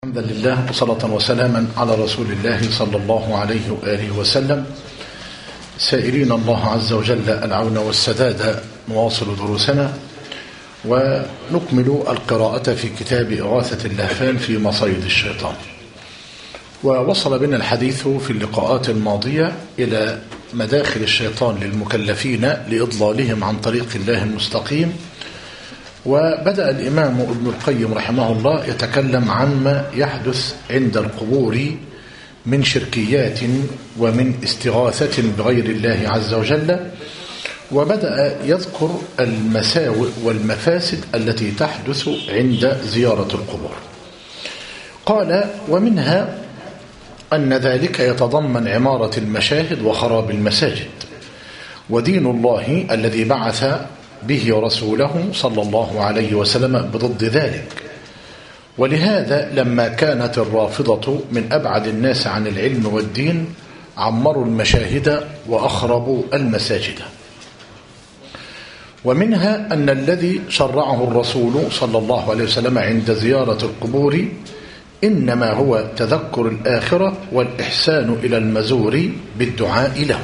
الحمد لله وصلاة وسلاما على رسول الله صلى الله عليه وآله وسلم، سائلين الله عز وجل العون والسداد. نواصل دروسنا ونكمل القراءة في كتاب إغاثة اللهفان في مصيد الشيطان. ووصل بنا الحديث في اللقاءات الماضية إلى مداخل الشيطان للمكلفين لإضلالهم عن طريق الله المستقيم. وبدأ الإمام ابن القيم رحمه الله يتكلم عن ما يحدث عند القبور من شركيات ومن استغاثة بغير الله عز وجل، وبدأ يذكر المساوئ والمفاسد التي تحدث عند زيارة القبور. قال: ومنها أن ذلك يتضمن عمارة المشاهد وخراب المساجد، ودين الله الذي بعث به رسوله صلى الله عليه وسلم بضد ذلك. ولهذا لما كانت الرافضة من أبعد الناس عن العلم والدين عمروا المشاهد وأخربوا المساجد. ومنها أن الذي شرعه الرسول صلى الله عليه وسلم عند زيارة القبور إنما هو تذكر الآخرة والإحسان إلى المزور بالدعاء له.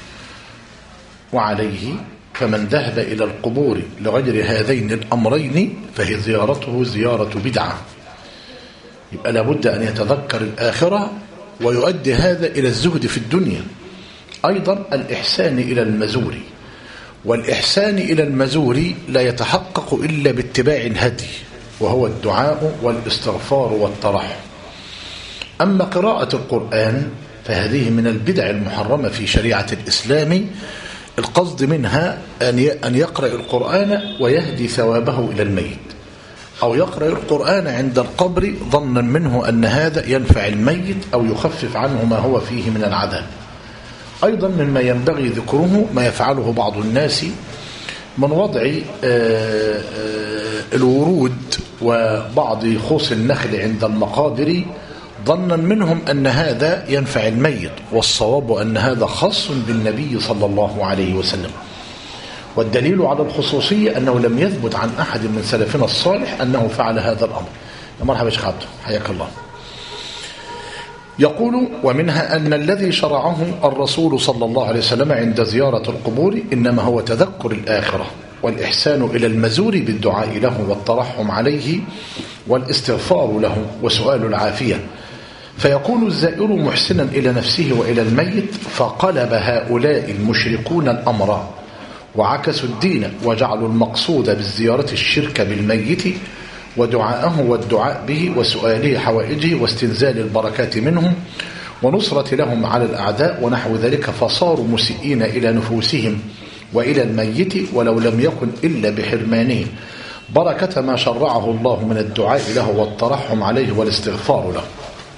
وعليه فمن ذهب إلى القبور لغير هذين الأمرين فهي زيارته زيارة بدعة. يبقى لابد أن يتذكر الآخرة ويؤدي هذا إلى الزهد في الدنيا. أيضا الإحسان إلى المزور، والإحسان إلى المزور لا يتحقق إلا باتباع الهدي، وهو الدعاء والاستغفار والترحم. أما قراءة القرآن فهذه من البدع المحرمة في شريعة الإسلام. القصد منها أن يقرأ القرآن ويهدي ثوابه إلى الميت، أو يقرأ القرآن عند القبر ظنا منه أن هذا ينفع الميت أو يخفف عنه ما هو فيه من العذاب. أيضا مما ينبغي ذكره ما يفعله بعض الناس من وضع الورود وبعض خوص النخل عند المقابر ظنا منهم أن هذا ينفع الميت، والصواب أن هذا خاص بالنبي صلى الله عليه وسلم. والدليل على الخصوصية أنه لم يثبت عن أحد من سلفنا الصالح أنه فعل هذا الأمر. يا مرحبا شيخ عبده، حياك الله. يقول: ومنها أن الذي شرعه الرسول صلى الله عليه وسلم عند زيارة القبور إنما هو تذكر الآخرة والإحسان إلى المزور بالدعاء له والترحم عليه والاستغفار له وسؤال العافية. فيكون الزائر محسنا إلى نفسه وإلى الميت، فقلب هؤلاء المشركون الأمر وعكسوا الدين وجعلوا المقصود بالزيارة الشرك بالميت ودعاءه والدعاء به وسؤاله حوائجه واستنزال البركات منهم ونصرة لهم على الأعداء ونحو ذلك، فصاروا مسيئين إلى نفوسهم وإلى الميت ولو لم يكن إلا بحرمانه بركة ما شرعه الله من الدعاء له والترحم عليه والاستغفار له.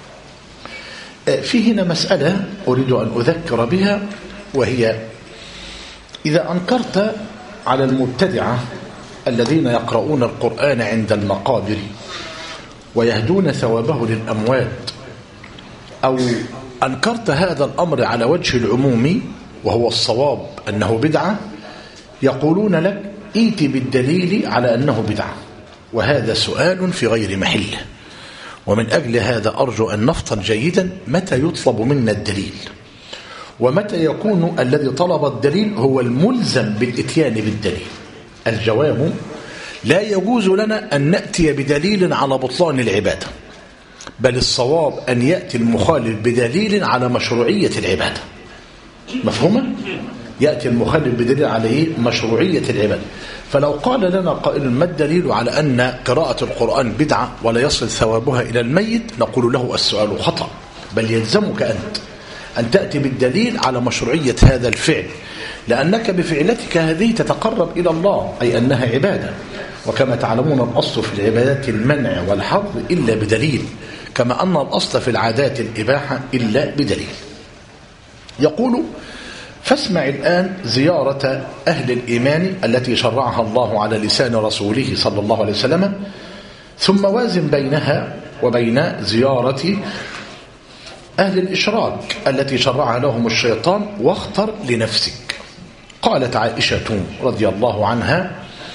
في هنا مسألة أريد أن أذكر بها، وهي: إذا أنكرت على المبتدعة الذين يقرؤون القرآن عند المقابر ويهدون ثوابه للأموات، أو أنكرت هذا الأمر على وجه العموم وهو الصواب أنه بدعة، يقولون لك: ائت بالدليل على أنه بدعة. وهذا سؤال في غير محله. ومن أجل هذا أرجو أن نفطن جيدا متى يطلب منا الدليل، ومتى يكون الذي طلب الدليل هو الملزم بالإتيان بالدليل. الجواب: لا يجوز لنا أن نأتي بدليل على بطلان العبادة، بل الصواب أن يأتي المخالف بدليل على مشروعية العبادة. مفهومة؟ يأتي المخالف بدليل على مشروعية العبادة. فلو قال لنا قائل: ما الدليل على أن قراءة القرآن بدعة ولا يصل ثوابها إلى الميت؟ نقول له: السؤال خطأ، بل يلزمك أنت أن تأتي بالدليل على مشروعية هذا الفعل، لأنك بفعلتك هذه تتقرب إلى الله، أي أنها عبادة. وكما تعلمون الأصل في العبادات المنع والحظر إلا بدليل، كما أن الأصل في العادات الإباحة إلا بدليل. يقول: فاسمع الآن زيارة أهل الإيمان التي شرعها الله على لسان رسوله صلى الله عليه وسلم، ثم وازن بينها وبين زيارة أهل الإشراك التي شرعها لهم الشيطان، واختر لنفسك. قالت عائشة رضي الله عنها: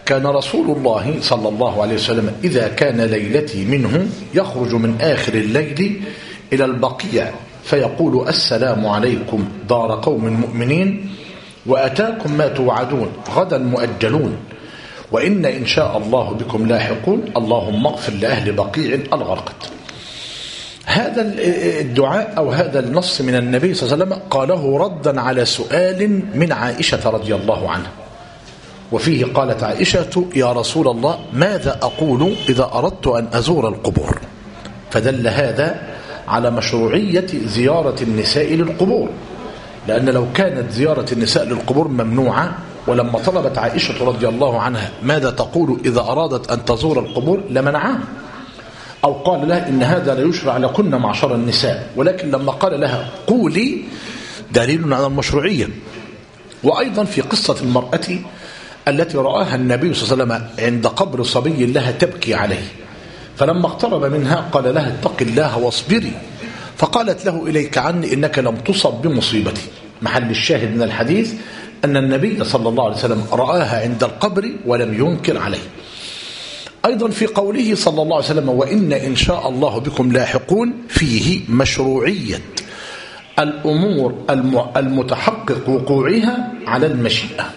كان رسول الله صلى الله عليه وسلم إذا كان ليلتي منه يخرج من آخر الليل إلى البقيع فيقول السلام عليكم دار قوم مؤمنين وأتاكم ما توعدون غدا مؤجلون وإن إن شاء الله بكم لاحقون اللهم اغفر لأهل بقيع الغرقد. هذا الدعاء أو هذا النص من النبي صلى الله عليه وسلم قاله ردا على سؤال من عائشة رضي الله عنها، وفيه قالت عائشة يا رسول الله ماذا أقول إذا أردت أن أزور القبور؟ فدل هذا على مشروعية زيارة النساء للقبور، لأن لو كانت زيارة النساء للقبور ممنوعة، ولما طلبت عائشة رضي الله عنها ماذا تقول إذا أرادت أن تزور القبور لمنعها، أو قال لها إن هذا لا يشرع لكن معشر النساء، ولكن لما قال لها قولي دليل على المشروعية. وأيضا في قصة المرأة التي رآها النبي صلى الله عليه وسلم عند قبر صبي لها تبكي عليه، فلما اقترب منها قال لها اتق الله واصبري، فقالت له إليك عني إنك لم تصب بمصيبتي. محل الشاهد من الحديث أن النبي صلى الله عليه وسلم رآها عند القبر ولم ينكر عليه. أيضا في قوله صلى الله عليه وسلم وإن إن شاء الله بكم لاحقون فيه مشروعية الأمور المتحقق وقوعها على المشيئة.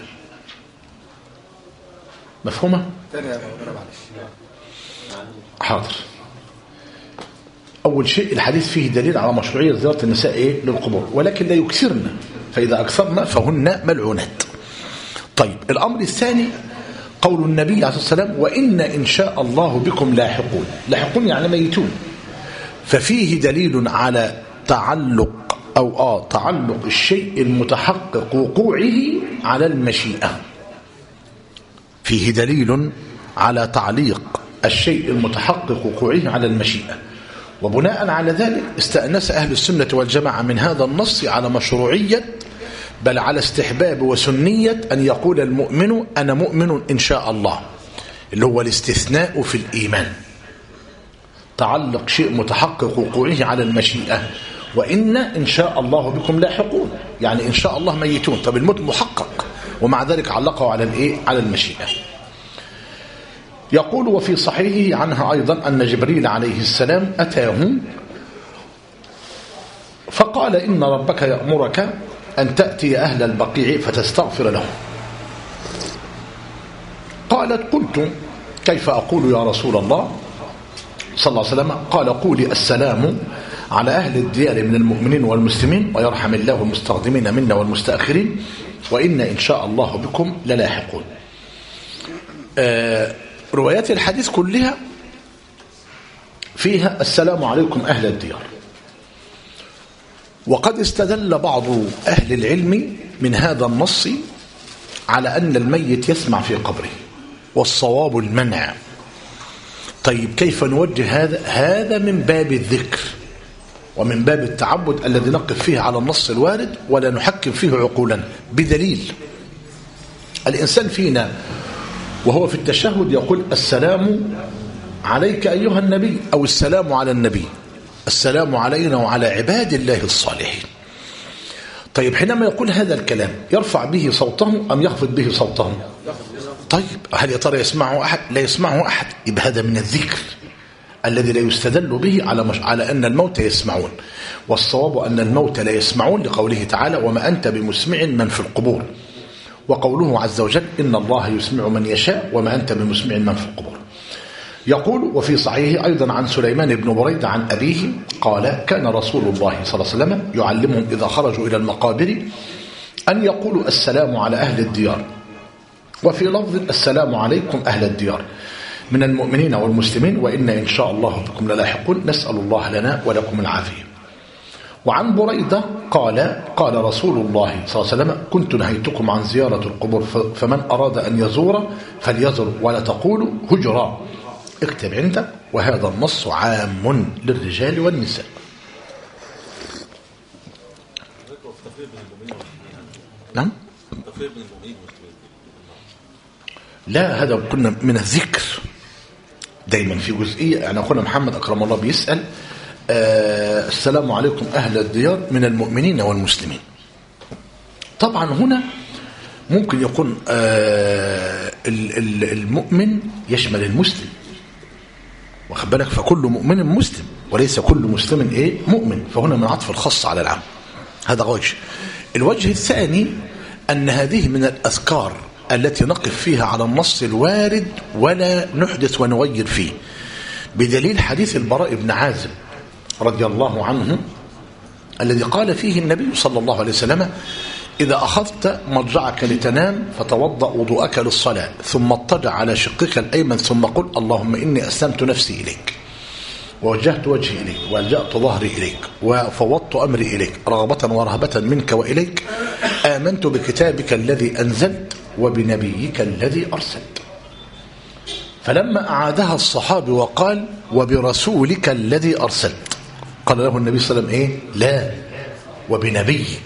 مفهومة؟ حاضر. أول شيء الحديث فيه دليل على مشروعية زيارة النساء للقبور، ولكن لا يكثرن، فإذا أكثرن فهن ملعونات. طيب الأمر الثاني قول النبي عليه الصلاة والسلام وإن إن شاء الله بكم لاحقون. لاحقون يعني ميتون، ففيه دليل على تعلق تعلق الشيء المتحقق وقوعه على المشيئة. فيه دليل على تعليق الشيء المتحقق وقوعه على المشيئة، وبناء على ذلك استأنس أهل السنة والجماعة من هذا النص على مشروعية بل على استحباب وسنية أن يقول المؤمن أنا مؤمن إن شاء الله، اللي هو الاستثناء في الإيمان. تعلق شيء متحقق وقوعه على المشيئة، وإن شاء الله بكم لاحقون، يعني إن شاء الله ميتون. طب الموت محقق، ومع ذلك علقه على على المشيئة. يقول وفي صحيحه عنها أيضا أن جبريل عليه السلام أتاه فقال إن ربك يأمرك أن تأتي أهل البقيع فتستغفر لهم. قالت قلت كيف أقول يا رسول الله صلى الله عليه وسلم؟ قال قولي السلام على أهل الديار من المؤمنين والمسلمين ويرحم الله المستقدمين منا والمستأخرين وإن إن شاء الله بكم للاحقون. روايات الحديث كلها فيها السلام عليكم أهل الديار. وقد استدل بعض أهل العلم من هذا النص على أن الميت يسمع في قبره، والصواب المنع. طيب كيف نوجه هذا؟ هذا من باب الذكر ومن باب التعبد الذي نقف فيه على النص الوارد ولا نحكم فيه عقولا بدليل. الإنسان فينا وهو في التشهد يقول السلام عليك أيها النبي، أو السلام على النبي، السلام علينا وعلى عباد الله الصالحين. طيب حينما يقول هذا الكلام يرفع به صوته أم يخفض به صوته؟ طيب هل يا ترى يسمعه أحد؟ لا يسمعه أحد. يبقى هذا من الذكر الذي لا يستدل به على أن الموت يسمعون، والصواب أن الموت لا يسمعون لقوله تعالى وما أنت بمسمع من في القبور، وقوله عز وجل إن الله يسمع من يشاء وما أنت بمسمع من في القبور. يقول وفي صحيحه أيضا عن سليمان بن بريدة عن أبيه قال كان رسول الله صلى الله عليه وسلم يعلمهم إذا خرجوا إلى المقابر أن يقولوا السلام على أهل الديار، وفي لفظ السلام عليكم أهل الديار من المؤمنين والمسلمين وإن إن شاء الله بكم للاحقون نسأل الله لنا ولكم العافية. وعن بريدة قال رسول الله صلى الله عليه وسلم كنت نهيتكم عن زيارة القبور فمن أراد أن يزور فليزر ولا تقولوا هجرا. اكتب عندك وهذا النص عام للرجال والنساء. نعم لا هذا كنا من الذكر دايما في جزئية. يعني أخونا محمد أكرم الله بيسأل السلام عليكم أهل الديار من المؤمنين والمسلمين. طبعا هنا ممكن يكون المؤمن يشمل المسلم، واخد بالك، فكل مؤمن مسلم وليس كل مسلم مؤمن، فهنا من عطف الخاص على العام. هذا وجه. الوجه الثاني أن هذه من الأذكار التي نقف فيها على النص الوارد ولا نحدث ونغير فيه، بدليل حديث البراء بن عازب رضي الله عنه الذي قال فيه النبي صلى الله عليه وسلم: إذا أخذت مضجعك لتنام فتوضأ وضوءك للصلاة ثم اضطجع على شقك الأيمن ثم قل: اللهم إني أسلمت نفسي إليك ووجهت وجهي إليك وألجأت ظهري إليك وفوضت أمري إليك رغبة ورهبة منك وإليك، آمنت بكتابك الذي أنزلت وبنبيك الذي أرسلت. فلما أعادها الصحابي وقال: وبرسولك الذي أرسلت، قال له النبي صلى الله عليه وسلم: لا، وبنبيك.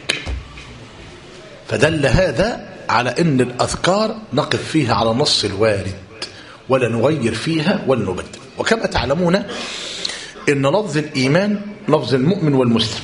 فدل هذا على أن الأذكار نقف فيها على النص الوارد ولا نغير فيها ولا نبدل. وكما تعلمون إن لفظ الإيمان لفظ المؤمن والمسلم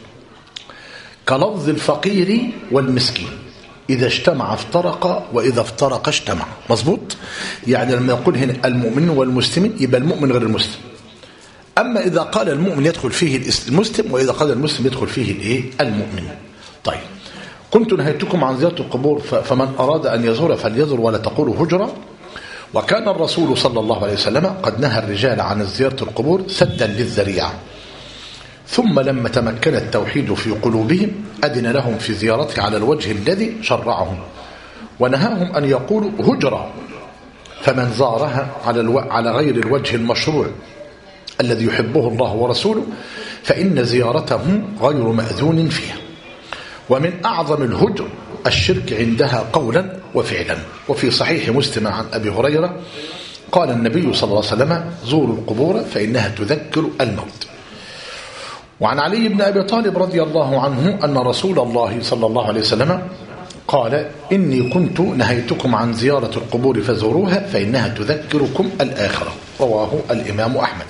كلفظ الفقير والمسكين، إذا اجتمع افترق وإذا افترق اجتمع. مظبوط؟ يعني لما يقول هنا المؤمن والمسلمين يبقى المؤمن غير المسلم. أما إذا قال المؤمن يدخل فيه المسلم، وإذا قال المسلم يدخل فيه المؤمن. طيب، كنت نهيتكم عن زيارة القبور فمن أراد أن يزور فليزور ولا تقولوا هجرة. وكان الرسول صلى الله عليه وسلم قد نهى الرجال عن زيارة القبور سدا للذريعة، ثم لما تمكن التوحيد في قلوبهم أذن لهم في زيارته على الوجه الذي شرعهم، ونهاهم أن يقولوا هجرة، فمن زارها على غير الوجه المشروع الذي يحبه الله ورسوله فإن زيارته غير مأذون فيها. ومن أعظم الهجر الشرك عندها قولا وفعلا. وفي صحيح مسلم عن أبي هريرة قال النبي صلى الله عليه وسلم: زوروا القبور فإنها تذكر الموت. وعن علي بن أبي طالب رضي الله عنه أن رسول الله صلى الله عليه وسلم قال: إني كنت نهيتكم عن زيارة القبور فزوروها فإنها تذكركم الآخرة. رواه الإمام أحمد.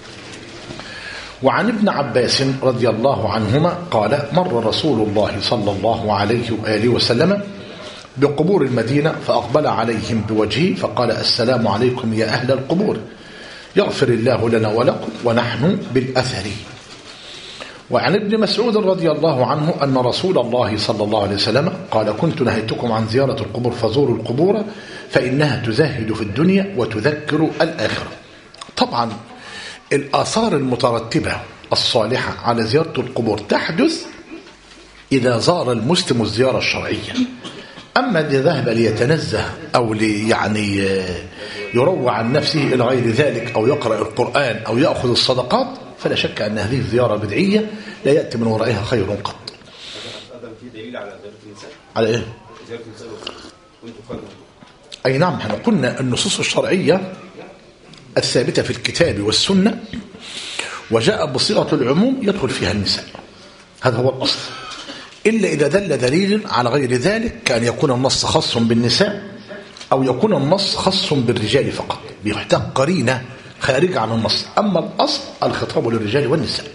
وعن ابن عباس رضي الله عنهما قال: مر رسول الله صلى الله عليه وآله وسلم بقبور المدينة فأقبل عليهم بوجهه فقال: السلام عليكم يا أهل القبور، يغفر الله لنا ولكم ونحن بالأثر. وعن ابن مسعود رضي الله عنه أن رسول الله صلى الله عليه وسلم قال: كنت نهيتكم عن زيارة القبور فزوروا القبور فإنها تزهد في الدنيا وتذكر الآخرة. طبعا الآثار المترتبة الصالحة على زيارة القبور تحدث إذا زار المسلم الزيارة الشرعية. أما إذا ذهب ليتنزه أو يعني يروع عن نفسه إلى غير ذلك أو يقرأ القرآن أو يأخذ الصدقات فلا شك أن هذه الزيارة بدعية لا يأتي من ورائها خير قط. في دليل على زيارة النساء؟ على إيه؟ زيارة النساء. أي نعم، احنا قلنا النصوص الشرعية الثابتة في الكتاب والسنة وجاء بصيغة العموم يدخل فيها النساء، هذا هو الأصل، إلا إذا دل دليل على غير ذلك كأن يكون النص خاص بالنساء أو يكون النص خاص بالرجال فقط، بيحتاج قرينة خارجة عن النص. أما الأصل الخطاب للرجال والنساء.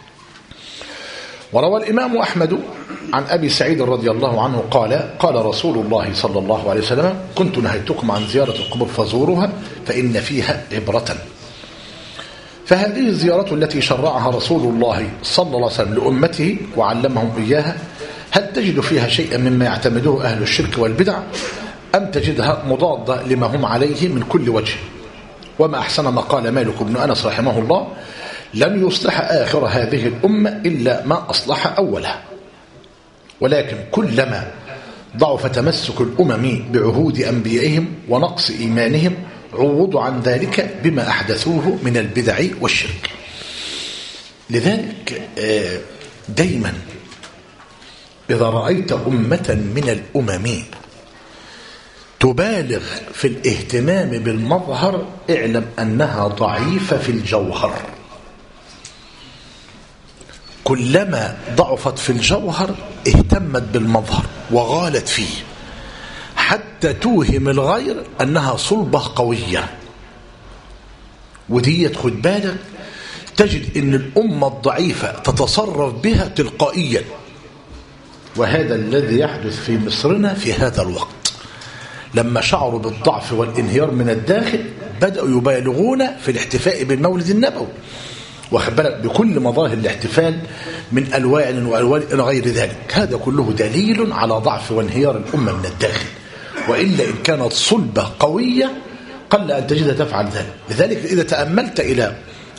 وروى الإمام أحمد عن أبي سعيد رضي الله عنه قال: قال رسول الله صلى الله عليه وسلم: كنت نهيتكم عن زيارة القبور فزوروها فإن فيها عبرة. فهذه الزيارة التي شرعها رسول الله صلى الله عليه وسلم لأمته وعلمهم إياها، هل تجد فيها شيئا مما يعتمده أهل الشرك والبدع أم تجدها مضادة لما هم عليه من كل وجه؟ وما أحسن ما قال مالك بن أنس رحمه الله: لم يصلح آخر هذه الأمة إلا ما أصلح أولها. ولكن كلما ضعف تمسك الأمم بعهود أنبيائهم ونقص إيمانهم عوضوا عن ذلك بما أحدثوه من البدع والشرك. لذلك دايما إذا رأيت أمة من الأمم تبالغ في الاهتمام بالمظهر اعلم أنها ضعيفة في الجوهر. كلما ضعفت في الجوهر اهتمت بالمظهر وغالت فيه حتى توهم الغير أنها صلبة قوية. ودي خد بالك تجد أن الأمة الضعيفة تتصرف بها تلقائيا، وهذا الذي يحدث في مصرنا في هذا الوقت. لما شعروا بالضعف والانهيار من الداخل بدأوا يبالغون في الاحتفاء بالمولد النبوي، واخد بالك، بكل مظاهر الاحتفال من ألوان وألوان إلى غير ذلك. هذا كله دليل على ضعف وانهيار الأمة من الداخل، وإلا إن كانت صلبة قوية قل أن تجدها تفعل ذلك. لذلك إذا تأملت إلى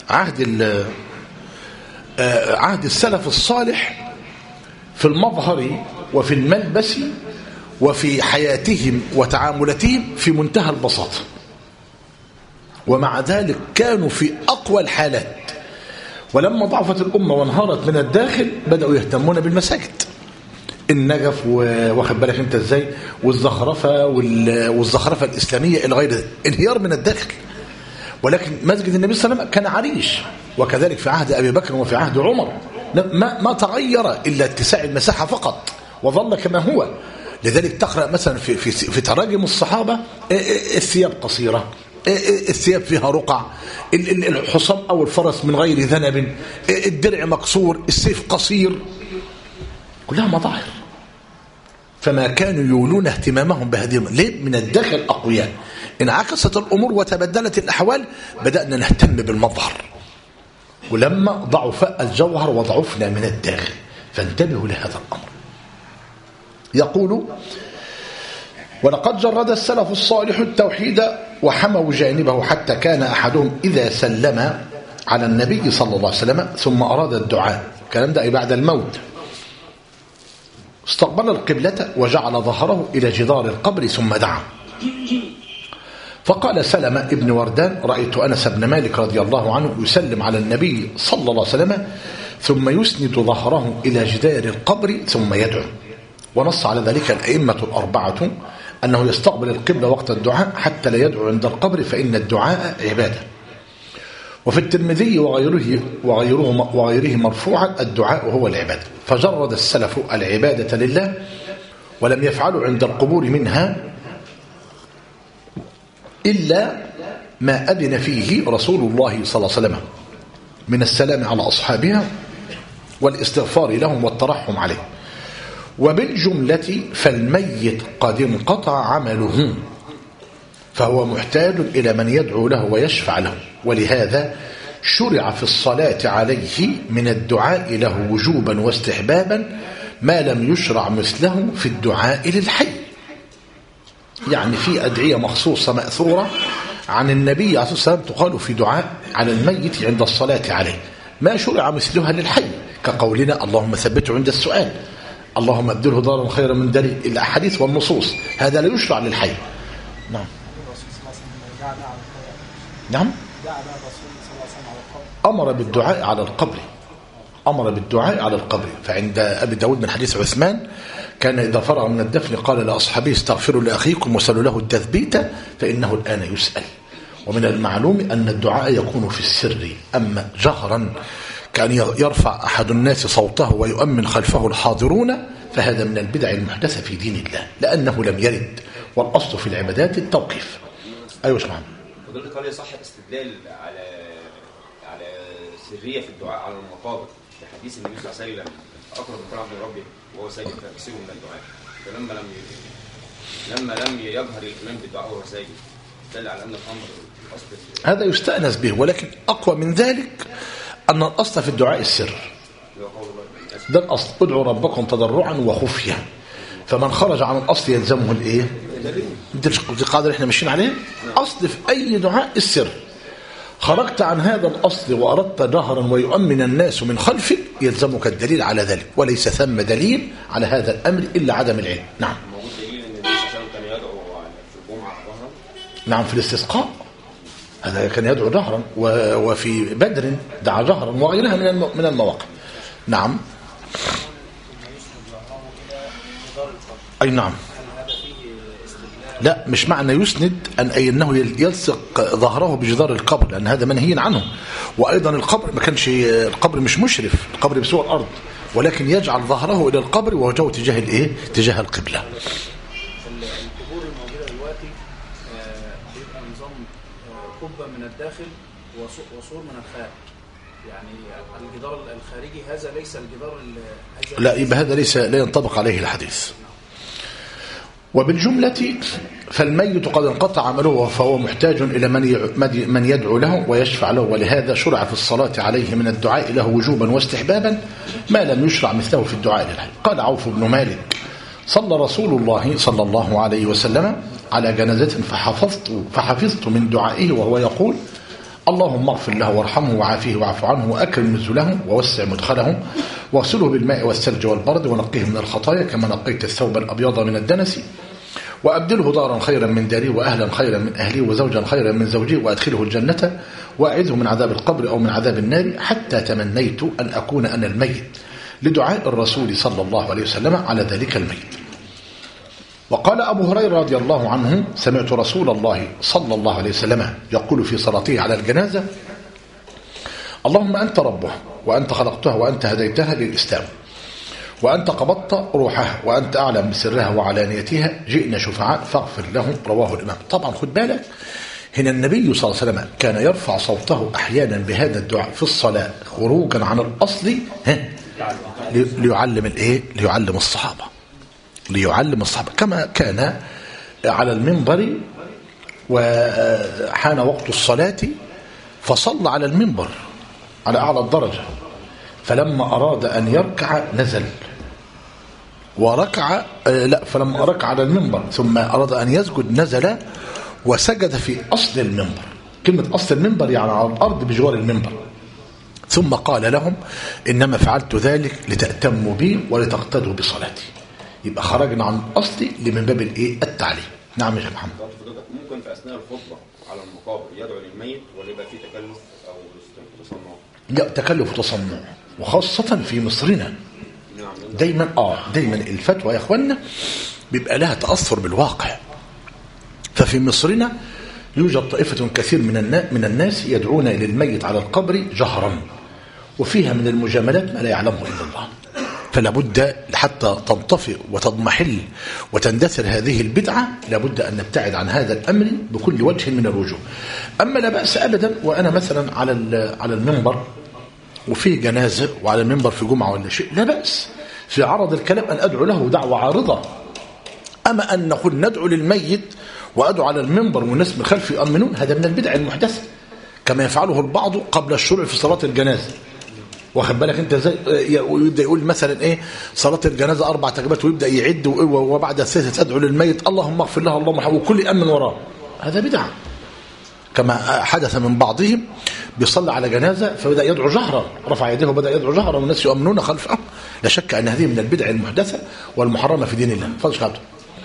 عهد السلف الصالح في المظهر وفي الملبس وفي حياتهم وتعاملاتهم في منتهى البساطة، ومع ذلك كانوا في أقوى الحالات. ولما ضعفت الأمة وانهارت من الداخل بدأوا يهتمون بالمساجد، النجف واخد بالك انت ازاي، والزخرفة الإسلامية إلى غير ذلك، انهيار من الداخل. ولكن مسجد النبي صلى الله عليه وسلم كان عريش، وكذلك في عهد أبي بكر وفي عهد عمر ما تغير إلا اتساع المساحة فقط وظل كما هو. لذلك تقرأ مثلا في تراجم الصحابة الثياب قصيرة، الثياب فيها رقع، الحصان أو الفرس من غير ذنب، الدرع مكسور، السيف قصير، كلها مظاهر. فما كانوا يولون اهتمامهم بهذه ليه؟ من الداخل أقوياء. انعكست الأمور وتبدلت الأحوال بدأنا نهتم بالمظهر، ولما ضعف الجوهر وضعفنا من الداخل. فانتبهوا لهذا الأمر. يقول: ولقد جرد السلف الصالح التوحيد وحموا جانبه حتى كان أحدهم إذا سلم على النبي صلى الله عليه وسلم ثم أراد الدعاء، الكلام ده بعد الموت، استقبل القبلة وجعل ظهره إلى جدار القبر ثم دعا. فقال سلمة ابن وردان: رأيت أنس بن مالك رضي الله عنه يسلم على النبي صلى الله عليه وسلم ثم يسند ظهره إلى جدار القبر ثم يدعو. ونص على ذلك الأئمة الأربعة أنه يستقبل القبلة وقت الدعاء حتى لا يدعو عند القبر، فإن الدعاء عبادة. وفي الترمذي وغيره مرفوعا: الدعاء هو العبادة. فجرد السلف العبادة لله ولم يفعلوا عند القبور منها إلا ما أذن فيه رسول الله صلى الله عليه وسلم من السلام على أصحابها والاستغفار لهم والترحم عليه. وبالجملة فالميت قد انقطع عمله، فهو محتاج إلى من يدعو له ويشفع له. ولهذا شرع في الصلاة عليه من الدعاء له وجوبا واستحبابا ما لم يشرع مثله في الدعاء للحي. يعني في أدعية مخصوصة مأثورة عن النبي عليه الصلاة والسلام تقال في دعاء على الميت عند الصلاة عليه ما شرع مثلها للحي، كقولنا: اللهم ثبته عند السؤال، اللهم ابدله دارا خيرا من داره، الأحاديث والنصوص. هذا لا يشرع للحي. نعم. نعم. أمر بالدعاء على القبر، أمر بالدعاء على القبر. فعند أبي داود من حديث عثمان: كان إذا فرغ من الدفن قال لأصحابه: استغفروا لأخيكم وسلوا له التثبيت فإنه الآن يسأل. ومن المعلوم أن الدعاء يكون في السر، أما جهرا كان يرفع أحد الناس صوته ويؤمن خلفه الحاضرون فهذا من البدع المحدثة في دين الله، لأنه لم يرد، والأصل في العبادات التوقيف. أيوة يا محمد. فضلت قال يصح استدلال على سرية في الدعاء على المقابر في حديث النبي صلى الله عليه وسلم: أقرب من عبد ربه وهو ساجد فأكسره من الدعاء. فلما لم يجهر الإمام بالدعاء وهو ساجد دل على أن الأمر الأصل هذا يستأنس به، ولكن أقوى من ذلك أن الأصل في الدعاء السر. ده الأصل: ادعوا ربكم تضرعا وخفيا. فمن خرج عن الأصل يلزمه الإيه؟ دي قادر إحنا ماشيين عليه. أصل في أي دعاء السر. خرجت عن هذا الأصل وأردت جهرا ويؤمن الناس من خلفك يلزمك الدليل على ذلك، وليس ثم دليل على هذا الأمر إلا عدم العلم. نعم. موجود دليل أن النبي صلى الله عليه وسلم كان يدعو في الجمعة ظهرا؟ نعم، في الاستسقاء هذا كان يدعو جهرا، وفي بدر دعا جهرا وغيرها من المواقف. نعم. أي نعم. لا، مش معنى يسند أنه يلصق ظهره بجدار القبر، لأن هذا منهي عنه. وأيضا القبر ما كانش، القبر مش مشرف، القبر بسوى الأرض، ولكن يجعل ظهره إلى القبر ووجهه تجاه الإيه؟ تجاه القبلة. القبور الموجودة دلوقتي بيبقى نظام قبة من الداخل وسور من الخارج، يعني الجدار الخارجي هذا ليس الجدار لا، يبقى هذا لا ينطبق عليه الحديث. وبالجملة فالميت قد انقطع عمله فهو محتاج إلى من يدعو له ويشفع له، ولهذا شرع في الصلاة عليه من الدعاء له وجوبا واستحبابا ما لم يشرع مثله في الدعاء للحي. قال عوف بن مالك: صلى رسول الله صلى الله عليه وسلم على جنازة فحفظت من دعائه وهو يقول: اللهم اغفر له وارحمه وعافيه واعف عنه وأكرم نزله ووسع مدخله واغسله بالماء والثلج والبرد ونقيه من الخطايا كما نقيت الثوب الأبيض من الدنس، وأبدله دارا خيرا من داره وأهلا خيرا من أهله وزوجا خيرا من زوجه وأدخله الجنة وأعذه من عذاب القبر أو من عذاب النار، حتى تمنيت أن أكون أنا الميت لدعاء الرسول صلى الله عليه وسلم على ذلك الميت. وقال أبو هريرة رضي الله عنه: سمعت رسول الله صلى الله عليه وسلم يقول في صلاته على الجنازة: اللهم أنت ربها وأنت خلقتها وأنت هديتها للإسلام وأنت قبضت روحها وأنت أعلم بسرها وعلانيتها، جئنا شفعاء فاغفر لهم. رواه الإمام. طبعا خد بالك هنا النبي صلى الله عليه وسلم كان يرفع صوته أحيانا بهذا الدعاء في الصلاة خروجا عن الأصل ليعلم الإيه؟ ليعلم الصحابة كما كان على المنبر وحان وقت الصلاة فصلى على المنبر على أعلى الدرجة، فلما أراد أن يركع نزل وركع فلما ركع على المنبر ثم أراد أن يسجد نزل وسجد في أصل المنبر. كلمة أصل المنبر يعني على الأرض بجوار المنبر. ثم قال لهم: إنما فعلت ذلك لتأتموا بي ولتقتدوا بصلاتي. يبقى خرجنا عن الأصل لمن باب التعليم. نعم يا محمد. ممكن في أثناء الخطبة على المقابر يدعو للميت ولا يبقى فيه تكلف أو تصنع؟ لا، تكلف وتصنع، وخاصة في مصرنا دايما الفتوى يا اخوانا بيبقى لها تأثر بالواقع. ففي مصرنا يوجد طائفة كثير من الناس يدعون إلى الميت على القبر جهرا، وفيها من المجاملات ما لا يعلمه إلا الله. فلا بد حتى تنطفئ وتضمحل وتندثر هذه البدعة، لا بد أن نبتعد عن هذا الأمر بكل وجه من الوجوه. أما لا بأس أبدا وأنا مثلا على المنبر وفي جنازة وعلى المنبر في جمعة ولا شيء، لا بأس في عرض الكلام أن أدعو له دعوة عارضة. أما أن نقول ندعو للميت وأدعو على المنبر والناس من خلفي يؤمنون، هذا من البدع المحدثة كما يفعله البعض قبل الشروع في صلاة الجنازة. واخد بالك انت ازاي؟ ويبدا يقول مثلا ايه صلاه الجنازه 4 تكبيرات ويبدا يعد وبعد الثالثه تدعو للميت اللهم اغفر له اللهم ارحمه وكل امن وراه. هذا بدعه كما حدث من بعضهم بيصلي على جنازه فبدا يدعو جهرا، رفع يديه وبدا يدعو جهرا والناس يؤمنون خلفه. لا شك ان هذه من البدع المحدثه والمحرمه في دين الله. فضل شهادته.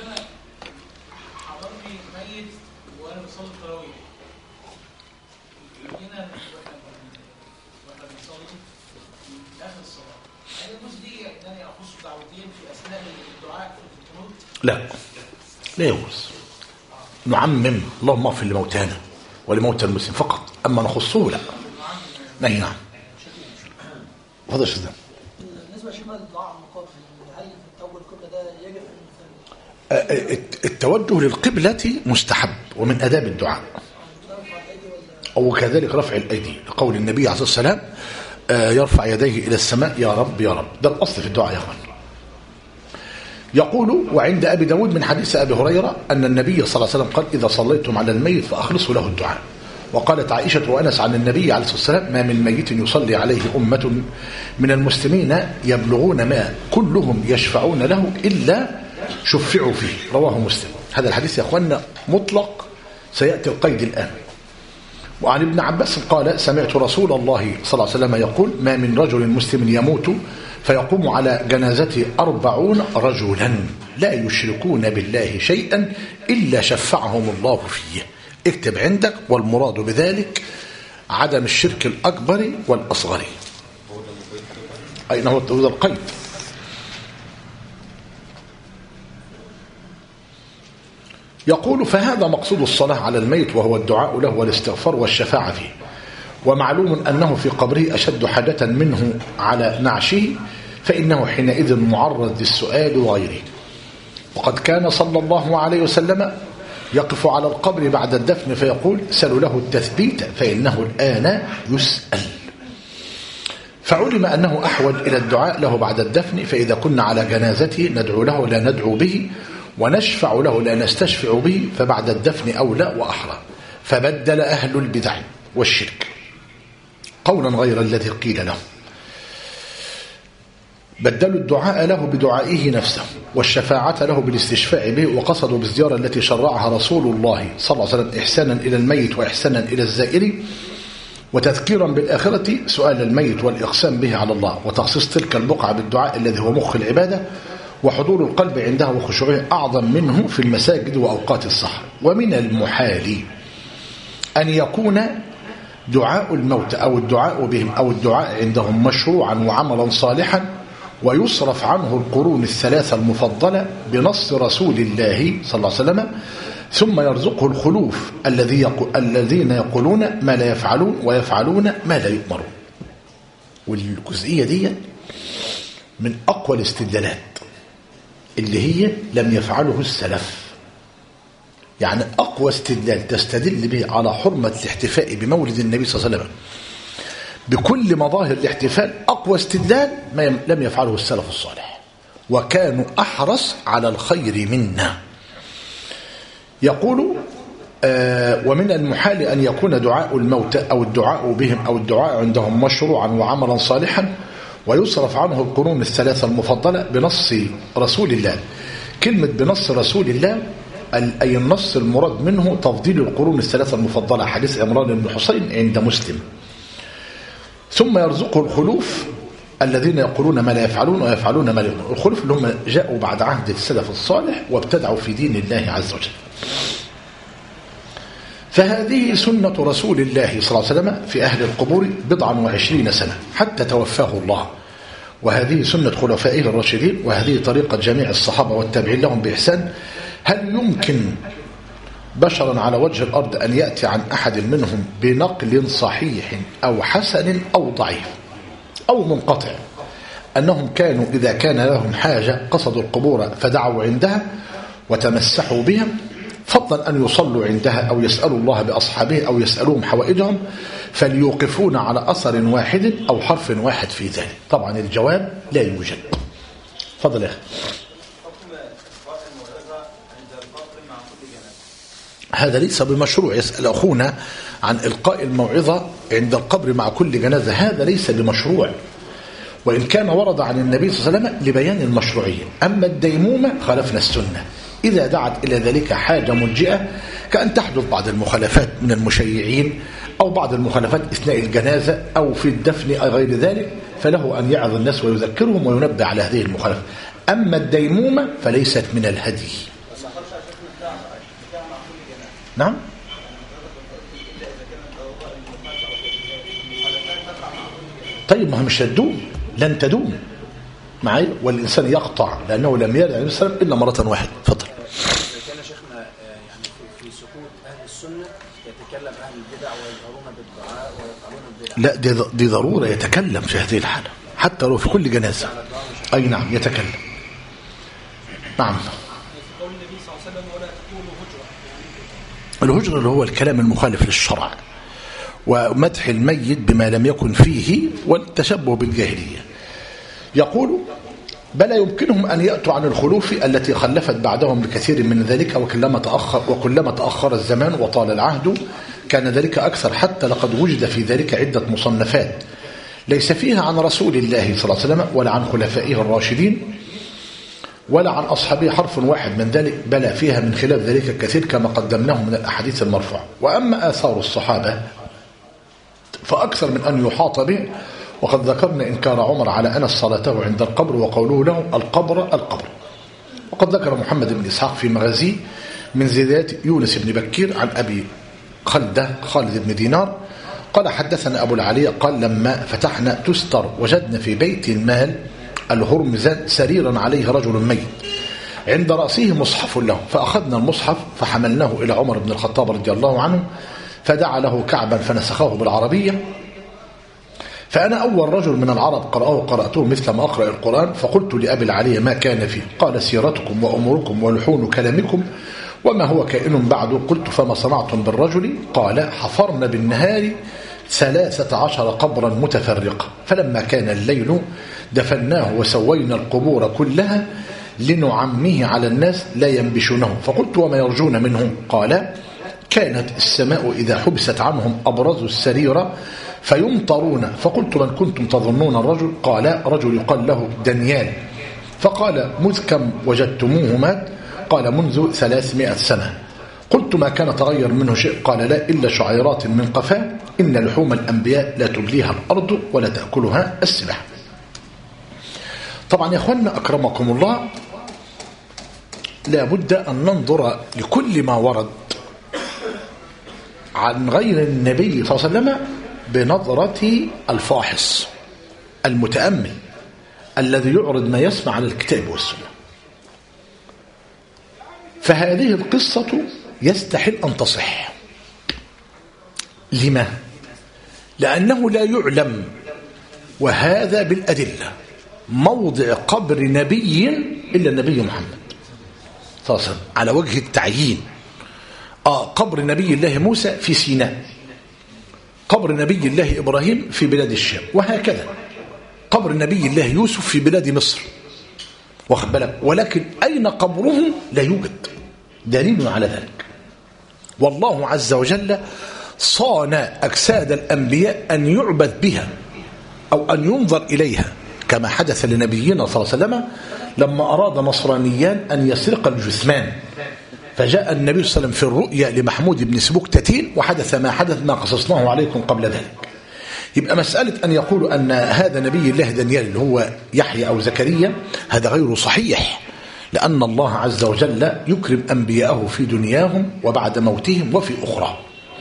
لا يجوز نعمم اللهم اغفر لموتانا ولموتى المسلم فقط، اما نخصه لا. نعم هذا الشيء ده. بالنسبه لشمال الدعاء المقابل، هل التوجه للقبله ده يجب التوجه للقبلة مستحب ومن آداب الدعاء، أو كذلك رفع الأيدي لقول النبي عليه الصلاة والسلام يرفع يديه إلى السماء يا رب يا رب. ده الأصل في الدعاء يا أخوان. يقول وعند أبي داود من حديث أبي هريرة أن النبي صلى الله عليه وسلم قال إذا صليتم على الميت فأخلصوا له الدعاء. وقالت عائشة وأنس عن النبي عليه الصلاة والسلام ما من ميت يصلي عليه أمة من المسلمين يبلغون ما كلهم يشفعون له إلا شفعوا فيه. رواه مسلم. هذا الحديث يا أخوانا مطلق، سيأتي القيد الآن. وعن ابن عباس قال سمعت رسول الله صلى الله عليه وسلم يقول ما من رجل مسلم يموت فيقوم على جنازته 40 رجلا لا يشركون بالله شيئا إلا شفعهم الله فيه. اكتب عندك والمراد بذلك عدم الشرك الأكبر والأصغر. أين هو القيد؟ يقول فهذا مقصود الصلاة على الميت وهو الدعاء له والاستغفار والشفاعة فيه. ومعلوم أنه في قبره أشد حاجة منه على نعشه فإنه حينئذ معرض للسؤال وغيره. وقد كان صلى الله عليه وسلم يقف على القبر بعد الدفن فيقول سلوا له التثبيت فإنه الآن يسأل. فعلم أنه أحوج إلى الدعاء له بعد الدفن، فإذا كنا على جنازته ندعو له لا ندعو به، ونشفع له لا نستشفع به، فبعد الدفن أولى وأحرى. فبدل أهل البدع والشرك قولا غير الذي قيل له، بدلوا الدعاء له بدعائه نفسه، والشفاعة له بالاستشفاع به، وقصدوا بالزيارة التي شرعها رسول الله صلى الله عليه وسلم إحسانا إلى الميت وإحسانا إلى الزائر، وتذكيرا بالآخرة سؤال الميت والإقسام به على الله، وتخصيص تلك البقعة بالدعاء الذي هو مخ العبادة، وحضور القلب عندها وخشوعه أعظم منه في المساجد وأوقات السحر. ومن المحال أن يكون دعاء الموت أو الدعاء بهم أو الدعاء عندهم مشروعا وعملا صالحا، ويصرف عنه القرون الثلاثة المفضلة بنص رسول الله صلى الله عليه وسلم، ثم يرزقه الخلوف الذين يقولون ما لا يفعلون ويفعلون ما لا يؤمرون. والجزئية دي من أقوى الاستدلالات اللي هي لم يفعله السلف. يعني أقوى استدلال تستدل به على حرمة الاحتفاء بمولد النبي صلى الله عليه وسلم بكل مظاهر الاحتفال، أقوى استدلال ما لم يفعله السلف الصالح، وكانوا أحرص على الخير منا. يقول ومن المحال أن يكون دعاء الموتى أو الدعاء بهم أو الدعاء عندهم مشروعا وعملا صالحا، ويصرف عنه القرون الثلاثة المفضلة بنص رسول الله. كلمة بنص رسول الله أي النص المراد منه تفضيل القرون الثلاثة المفضلة، حديث عمران بن حسين عند مسلم. ثم يرزقه الخلوف الذين يقولون ما لا يفعلون ويفعلون ما لا يؤمرون. الخلوف اللي هم جاءوا بعد عهد السلف الصالح وابتدعوا في دين الله عز وجل. فهذه سنة رسول الله صلى الله عليه وسلم في أهل القبور 20 سنة حتى توفاه الله، وهذه سنة خلفائه الراشدين، وهذه طريقة جميع الصحابة والتابعين لهم بإحسان. هل يمكن بشرا على وجه الأرض أن يأتي عن أحد منهم بنقل صحيح أو حسن أو ضعيف أو منقطع أنهم كانوا إذا كان لهم حاجة قصدوا القبور فدعوا عندها وتمسحوا بها، فضلا أن يصلوا عندها أو يسألوا الله بأصحابه أو يسألوهم حوائجهم، فليوقفون على أثر واحد أو حرف واحد في ذلك؟ طبعا الجواب لا يوجد. فضل يا أخي. هذا ليس بمشروع. يسأل أخونا عن إلقاء الموعظة عند القبر مع كل جنازة، هذا ليس بمشروع، وإن كان ورد عن النبي صلى الله عليه وسلم لبيان المشروعية. أما الديمومة خالفنا السنة إذا دعت إلى ذلك حاجة ملجئة، كأن تحدث بعض المخالفات من المشيعين أو بعض المخالفات أثناء الجنازة أو في الدفن أو غير ذلك، فله أن يعظ الناس ويذكرهم وينبه على هذه المخالفة. أما الديمومة فليست من الهدي. نعم. طيب ما هي مش هتدوم، لن تدوم معي، والإنسان يقطع لأنه لم يرد عليه السلام إلا مرة واحدة. فضل. كان شيخنا يعني في سكوت أهل السنة يتكلم أهل البدع ويظهرون بالدعاء ويفعلون البدع. لا دي ضرورة يتكلم في هذه الحالة حتى لو في كل جنازة. أي نعم يتكلم. نعم. الهجرة اللي هو الكلام المخالف للشرع ومدح الميت بما لم يكن فيه والتشبه بالجاهلية. يقول بل يمكنهم أن يأتوا عن الخلوف التي خلفت بعدهم بكثير من ذلك، وكلما تأخر الزمان وطال العهد كان ذلك أكثر، حتى لقد وجد في ذلك عدة مصنفات ليس فيها عن رسول الله صلى الله عليه وسلم ولا عن خلفائه الراشدين ولا عن أصحابه حرف واحد من ذلك، بل فيها من خلاف ذلك الكثير كما قدمناه من الأحاديث المرفوعة. وأما آثار الصحابة فأكثر من أن يحاط به، وقد ذكرنا إنكار عمر على أنس صلاته عند القبر وقوله له القبر القبر. وقد ذكر محمد بن إسحاق في مغازيه من زيادات يونس بن بكير عن أبي خالد بن دينار قال حدثنا أبو العلي قال لما فتحنا تستر وجدنا في بيت المال الهرمزان سريرا عليه رجل ميت عند رأسه مصحف له، فأخذنا المصحف فحملناه إلى عمر بن الخطاب رضي الله عنه، فدعا له كعبا فنسخه بالعربية، فأنا أول رجل من العرب قرأته مثل ما أقرأ القرآن، فقلت لأبي العلي ما كان فيه؟ قال سيرتكم وأموركم ولحون كلامكم وما هو كائن بعد. قلت فما صنعتم بالرجل؟ قال حفرنا بالنهار 13 قبرا متفرقة، فلما كان الليل دفناه وسوينا القبور كلها لنعمه على الناس لا ينبشونه. فقلت وما يرجون منه؟ قال كانت السماء إذا حبست عنهم أبرزوا السريرة فيمطرون. فقلت من كنتم تظنون الرجل؟ قال رجل يقال له دانيال. فقال مذ كم وجدتموه مات؟ قال منذ 300 سنة. قلت ما كان تغير منه شيء؟ قال لا إلا شعيرات من قفاه، إن لحوم الأنبياء لا تبليها الأرض ولا تأكلها السباع. طبعا يا أخوانا أكرمكم الله، لا بد أن ننظر لكل ما ورد عن غير النبي صلى الله عليه وسلم بنظرة الفاحص المتأمل الذي يعرض ما يسمع على الكتاب والسنة. فهذه القصة يستحيل أن تصح. لما؟ لأنه لا يعلم، وهذا بالأدلة، موضع قبر نبي إلا النبي محمد صلى الله عليه وسلم على وجه التعيين. قبر نبي الله موسى في سيناء، قبر نبي الله إبراهيم في بلاد الشام، وهكذا قبر نبي الله يوسف في بلاد مصر، واخد بالك؟ ولكن أين قبرهم لا يوجد دليل على ذلك. والله عز وجل صان أجساد الأنبياء أن يعبد بها أو أن ينظر إليها، كما حدث لنبينا صلى الله عليه وسلم لما أراد نصرانيان أن يسرق الجثمان، فجاء النبي صلى الله عليه وسلم في الرؤيا لمحمود بن سبكتتين وحدث ما حدث ما قصصناه عليكم قبل ذلك. يبقى مسألة أن يقولوا أن هذا نبي الله دانيال اللي هو يحيى أو زكريا هذا غير صحيح، لأن الله عز وجل يكرم أنبياءه في دنياهم وبعد موتهم وفي أخرى.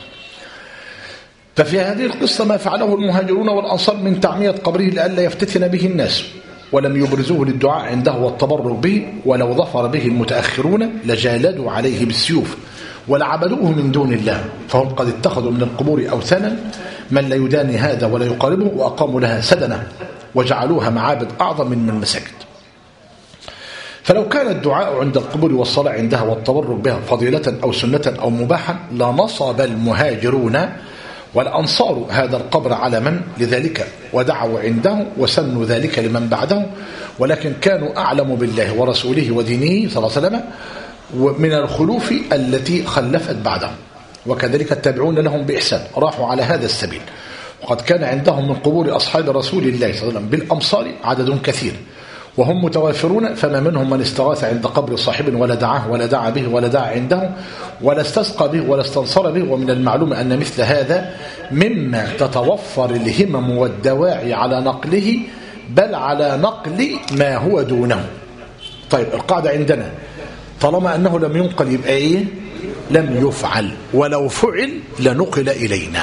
ففي هذه القصة ما فعله المهاجرون والأنصار من تعمية قبره لئلا يفتتن به الناس، ولم يبرزوه للدعاء عنده والتبرك به، ولو ظفر به المتأخرون لجالدوا عليه بالسيوف ولعبدوه من دون الله، فهم قد اتخذوا من القبور أوثانا من لا يداني هذا ولا يقاربه، وأقاموا لها سدنة وجعلوها معابد أعظم من المساجد. فلو كان الدعاء عند القبور والصلاة عندها والتبرك بها فضيلة أو سنة أو مباحا لنصب المهاجرون والأنصار هذا القبر علما لذلك ودعوا عنده وسنوا ذلك لمن بعده، ولكن كانوا أعلم بالله ورسوله ودينه صلى الله عليه وسلم من الخلوف التي خلفت بعدهم، وكذلك التابعون لهم بإحسان راحوا على هذا السبيل. وقد كان عندهم من قبور أصحاب رسول الله صلى الله عليه وسلم بالأمصار عدد كثير وهم متوافرون، فما منهم من استغاث عند قبر صاحب ولا دعاه ولا دعا به ولا دعا عنده ولا استسقى به ولا استنصر به. ومن المعلوم أن مثل هذا مما تتوفر الهمم والدواعي على نقله، بل على نقل ما هو دونه. طيب القاعدة عندنا طالما أنه لم ينقل يبقى إيه؟ لم يفعل، ولو فعل لنقل إلينا.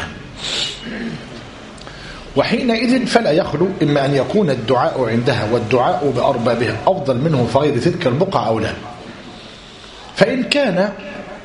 وحينئذ فلا يخلو إما أن يكون الدعاء عندها والدعاء بأربابها أفضل منه في غير تلك البقعة أو لا. فإن كان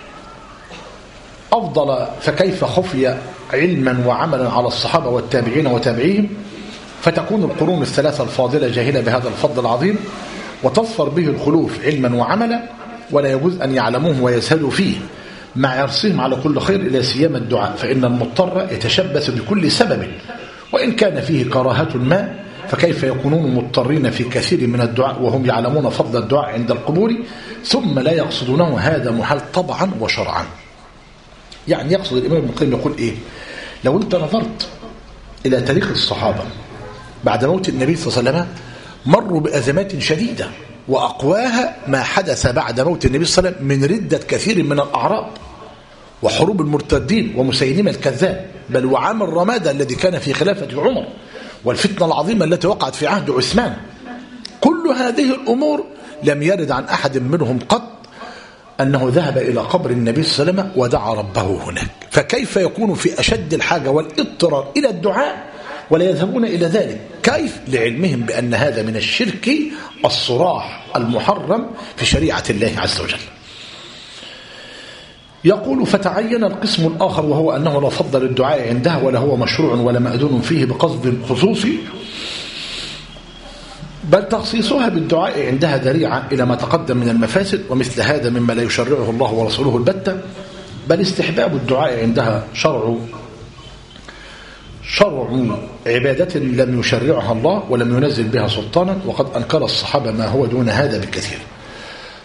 أفضل فكيف خفي علما وعملا على الصحابة والتابعين وتابعيهم، فتكون القرون الثلاثة الفاضلة جاهلة بهذا الفضل العظيم وتظفر به الخلوف علما وعملا، ولا يجوز أن يعلموه ويزهدوا فيه مع عرصهم على كل خير إلى سيما الدعاء، فإن المضطر يتشبث بكل سبب، وإن كان فيه كراهة ما فكيف يكونون مضطرين في كثير من الدعاء وهم يعلمون فضل الدعاء عند القبور ثم لا يقصدونه؟ هذا محال طبعا وشرعا. يعني يقصد الإمام ابن القيم يقول إيه؟ لو أنت نظرت إلى تاريخ الصحابة بعد موت النبي صلى الله عليه وسلم مروا بأزمات شديدة، وأقواها ما حدث بعد موت النبي صلى الله عليه وسلم من ردة كثير من الأعراب وحروب المرتدين ومسيلمة الكذاب، بل وعام الرمادة الذي كان في خلافة عمر، والفتنة العظيمة التي وقعت في عهد عثمان. كل هذه الأمور لم يرد عن أحد منهم قط أنه ذهب إلى قبر النبي صلى الله عليه وسلم ودعا ربه هناك، فكيف يكون في أشد الحاجة والاضطرار إلى الدعاء ولا يذهبون إلى ذلك؟ كيف؟ لعلمهم بأن هذا من الشرك الصراح المحرم في شريعة الله عز وجل. يقول فتعين القسم الآخر وهو أنه لا فضل الدعاء عندها ولا هو مشروع ولا مأذون فيه بقصد خصوصي، بل تخصيصها بالدعاء عندها ذريعة إلى ما تقدم من المفاسد، ومثل هذا مما لا يشرعه الله ورسوله البتة، بل استحباب الدعاء عندها شرع عبادة لم يشرعها الله ولم ينزل بها سلطانا، وقد أنكر الصحابة ما هو دون هذا بكثير.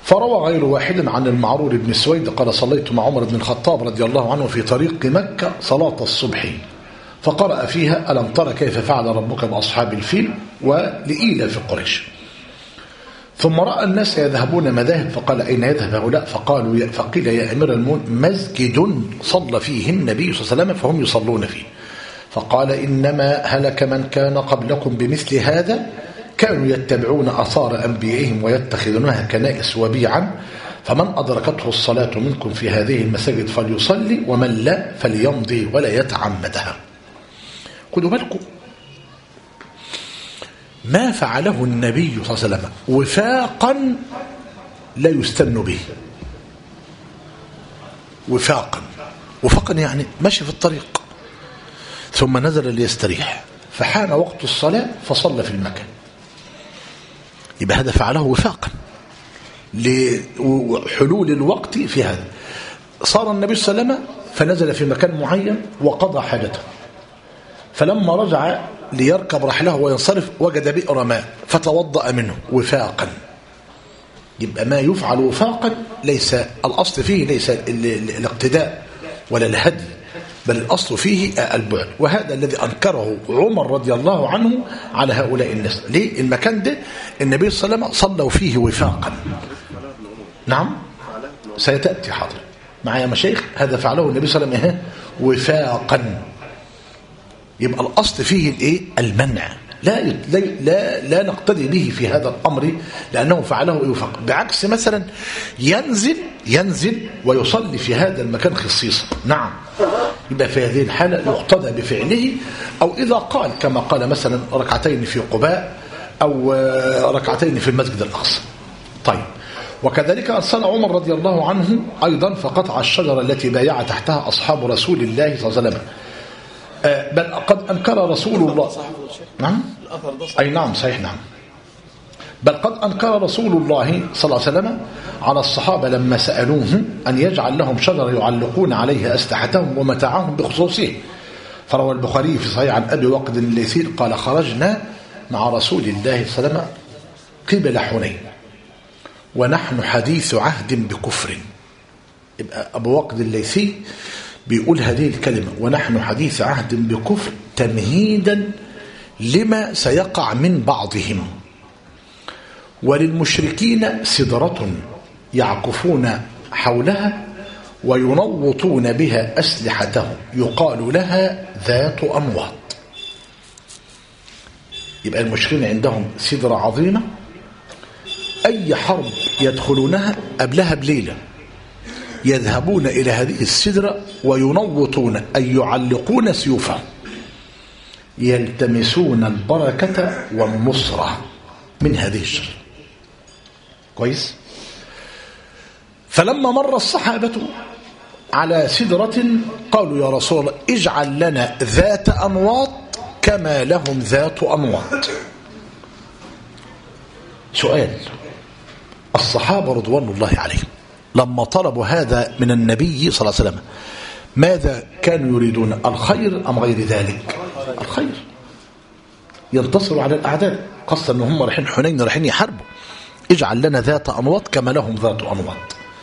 فروى غير واحد عن المعرور بن سويد قال صليت مع عمر بن الخطاب رضي الله عنه في طريق مكة صلاة الصبح فقرأ فيها ألم تر كيف فعل ربك بأصحاب الفيل ولإيلاف قريش. ثم رأى الناس يذهبون مذاهب فقال أين يذهب هؤلاء؟ فقيل يا أمير المؤمنين مسجد صلى فيه النبي صلى الله عليه وسلم فهم يصلون فيه. فقال إنما هلك من كان قبلكم بمثل هذا كانوا يتبعون آثار أنبيائهم ويتخذونها كنائس وبيعا فمن أدركته الصلاة منكم في هذه المساجد فليصلي ومن لا فليمضي ولا يتعمدها. خذوا بالكم ما فعله النبي صلى الله عليه وسلم وفاقا لا يستن به. وفاقا يعني ماشي في الطريق ثم نزل ليستريح فحان وقت الصلاة فصلى في المكان، يبقى هذا فعله وفاقا لحلول الوقت في هذا. صار النبي صلى الله عليه وسلم فنزل في مكان معين وقضى حاجته، فلما رجع ليركب رحله وينصرف وجد بئر ماء فتوضأ منه وفاقا. يبقى ما يفعل وفاقا ليس الأصل فيه ليس الاقتداء ولا الهدي، بل الأصل فيه البعد. وهذا الذي أنكره عمر رضي الله عنه على هؤلاء الناس. ليه؟ المكان ده النبي صلى الله عليه وسلم صلوا فيه وفاقا. نعم سيتأتي حاضر معايا مشايخ. هذا فعله النبي صلى الله عليه وسلم وفاقا. يبقى الأصل فيه الايه؟ المنع. لا نقتدي به في هذا الأمر لأنه فعله وفاق. بعكس مثلا ينزل ويصلي في هذا المكان خصيصا، نعم، يبقى في هذه الحالة يقتدى بفعله. أو إذا قال كما قال مثلا ركعتين في قباء أو ركعتين في المسجد الأقصى. طيب، وكذلك أرسل عمر رضي الله عنه أيضا فقطع الشجرة التي بايع تحتها أصحاب رسول الله صلى الله عليه وسلم. بل قد أنكر رسول الله. نعم أي نعم صحيح نعم. بل قد أنكر رسول الله صلى الله عليه وسلم على الصحابة لما سألوه أن يجعل لهم شجرة يعلقون عليها أسلحتهم ومتاعهم بخصوصه. فروى البخاري في صحيح عن أبي وقد الليثي قال خرجنا مع رسول الله صلى الله عليه وسلم قبل حنين ونحن حديث عهد بكفر. يبقى أبو وقد الليثي بيقول هذه الكلمة ونحن حديث عهد بكفر تمهيدا لما سيقع من بعضهم. وللمشركين سدرة يعكفون حولها وينوطون بها أسلحتهم يقال لها ذات أنواط. يبقى المشركين عندهم سدرة عظيمة أي حرب يدخلونها قبلها بليلة يذهبون إلى هذه السدرة وينوطون أي يعلقون سيوفهم يلتمسون البركة والنصرة من هذه الشجرة. كويس. فلما مر الصحابة على سدرة قالوا يا رسول الله اجعل لنا ذات أنواط كما لهم ذات أنواط. سؤال، الصحابة رضوان الله عليهم لما طلبوا هذا من النبي صلى الله عليه وسلم ماذا كانوا يريدون؟ الخير أم غير ذلك؟ الخير، ينتصروا على الأعداء، خاصة أنهم رايحين حنين رايحين يحاربوا. اجعل لنا ذات أنواط كما لهم ذات أنواط.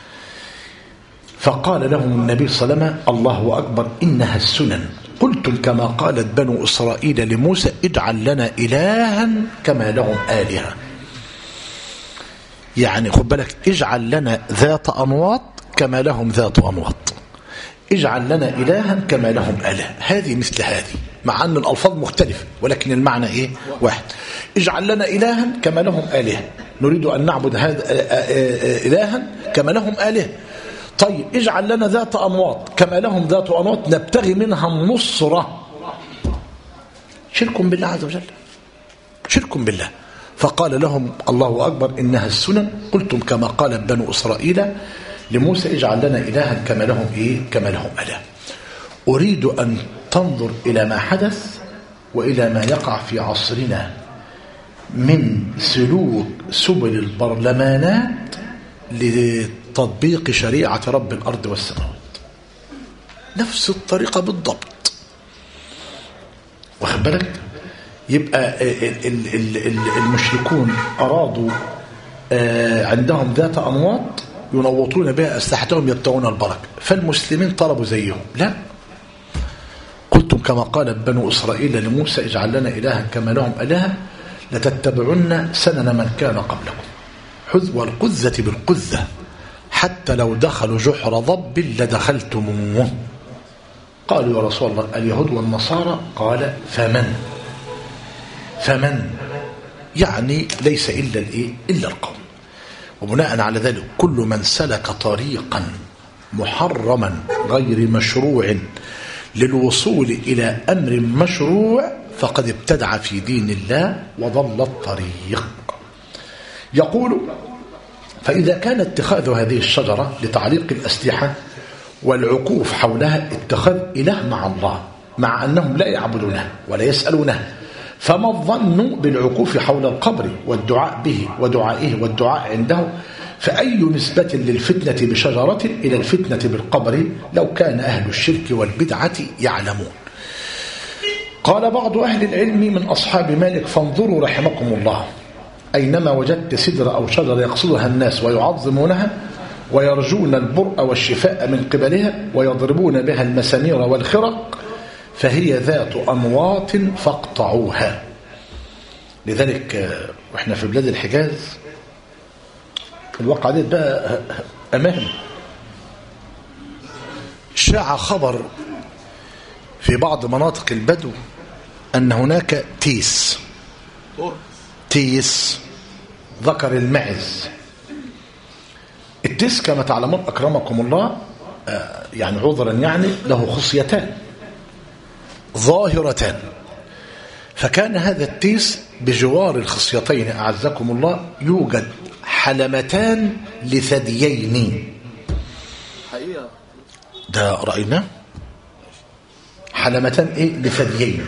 فقال لهم النبي صلى الله عليه وسلم الله أكبر إنها السنن قلتم كما قالت بنو إسرائيل لموسى اجعل لنا إلها كما لهم آلهة. يعني خد بالك، اجعل لنا ذات أنواط كما لهم ذات أنواط، اجعل لنا إلها كما لهم آلهة. هذه مثل هذه مع أن الألفاظ مختلفة ولكن المعنى إيه؟ واحد. اجعل لنا إلها كما لهم آلهة، نريد أن نعبد هذا إلها كما لهم آلهة. طيب اجعل لنا ذات أنواط كما لهم ذات أنواط نبتغي منها النصرة. شرك بالله عز وجل، شرك بالله. فقال لهم الله أكبر إنها السنن قلتم كما قال بنو إسرائيل لموسى اجعل لنا إلها كما لهم إيه؟ كما لهم آلهة. أريد أن تنظر إلى ما حدث وإلى ما يقع في عصرنا من سلوك سبل البرلمانات لتطبيق شريعة رب الأرض والسماوات، نفس الطريقة بالضبط. واخد بالك؟ يبقى المشركون أرادوا عندهم ذات أنواط ينوطون بها أسلحتهم يبتغون البركة، فالمسلمين طلبوا زيهم. لا، قلتم كما قال بنو إسرائيل لموسى اجعل لنا إلها كما لهم إلها لتتبعن سنن من كان قبلكم حذو القذة بالقذة حتى لو دخلوا جحر ضب لدخلتموه. قالوا يا رسول الله اليهود والنصارى؟ قال فمن يعني ليس إلا القوم. وبناء على ذلك كل من سلك طريقا محرما غير مشروع للوصول إلى أمر مشروع فقد ابتدع في دين الله وضل الطريق. يقول فإذا كان اتخاذ هذه الشجرة لتعليق الأسلحة والعكوف حولها اتخاذ إله مع الله مع أنهم لا يعبدونه ولا يسألونه، فما الظن بالعكوف حول القبر والدعاء به ودعائه والدعاء عنده؟ فأي نسبة للفتنة بشجرة إلى الفتنة بالقبر لو كان أهل الشرك والبدعة يعلمون؟ قال بعض أهل العلم من أصحاب مالك فانظروا رحمكم الله أينما وجدت سدر أو شجر يقصدها الناس ويعظمونها ويرجون البرء والشفاء من قبلها ويضربون بها المسامير والخرق فهي ذات أنواط فاقطعوها. لذلك وإحنا في بلاد الحجاز الواقع ده بقى أمامي شاع خبر في بعض مناطق البدو أن هناك تيس ذكر المعز. التيس كما تعلمون أكرمكم الله يعني عذرا يعني له خصيتان ظاهرتان، فكان هذا التيس بجوار الخصيتين أعزكم الله يوجد حلمتان لثديين. ده رأينا حلمتان لثديين،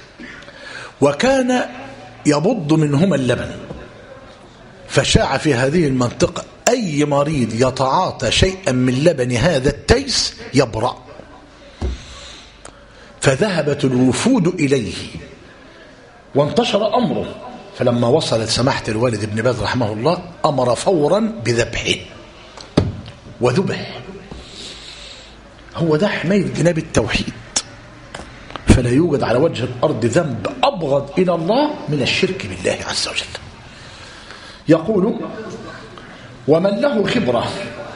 وكان يبض منهما اللبن. فشاع في هذه المنطقة أي مريض يتعاطى شيئا من لبن هذا التيس يبرأ. فذهبت الوفود إليه وانتشر أمره، فلما وصلت سماحة الوالد ابن باز رحمه الله أمر فورا بذبحه وذبح. هو ده حماية جناب التوحيد، فلا يوجد على وجه الأرض ذنب أبغض إلى الله من الشرك بالله عز وجل. يقول ومن له خبرة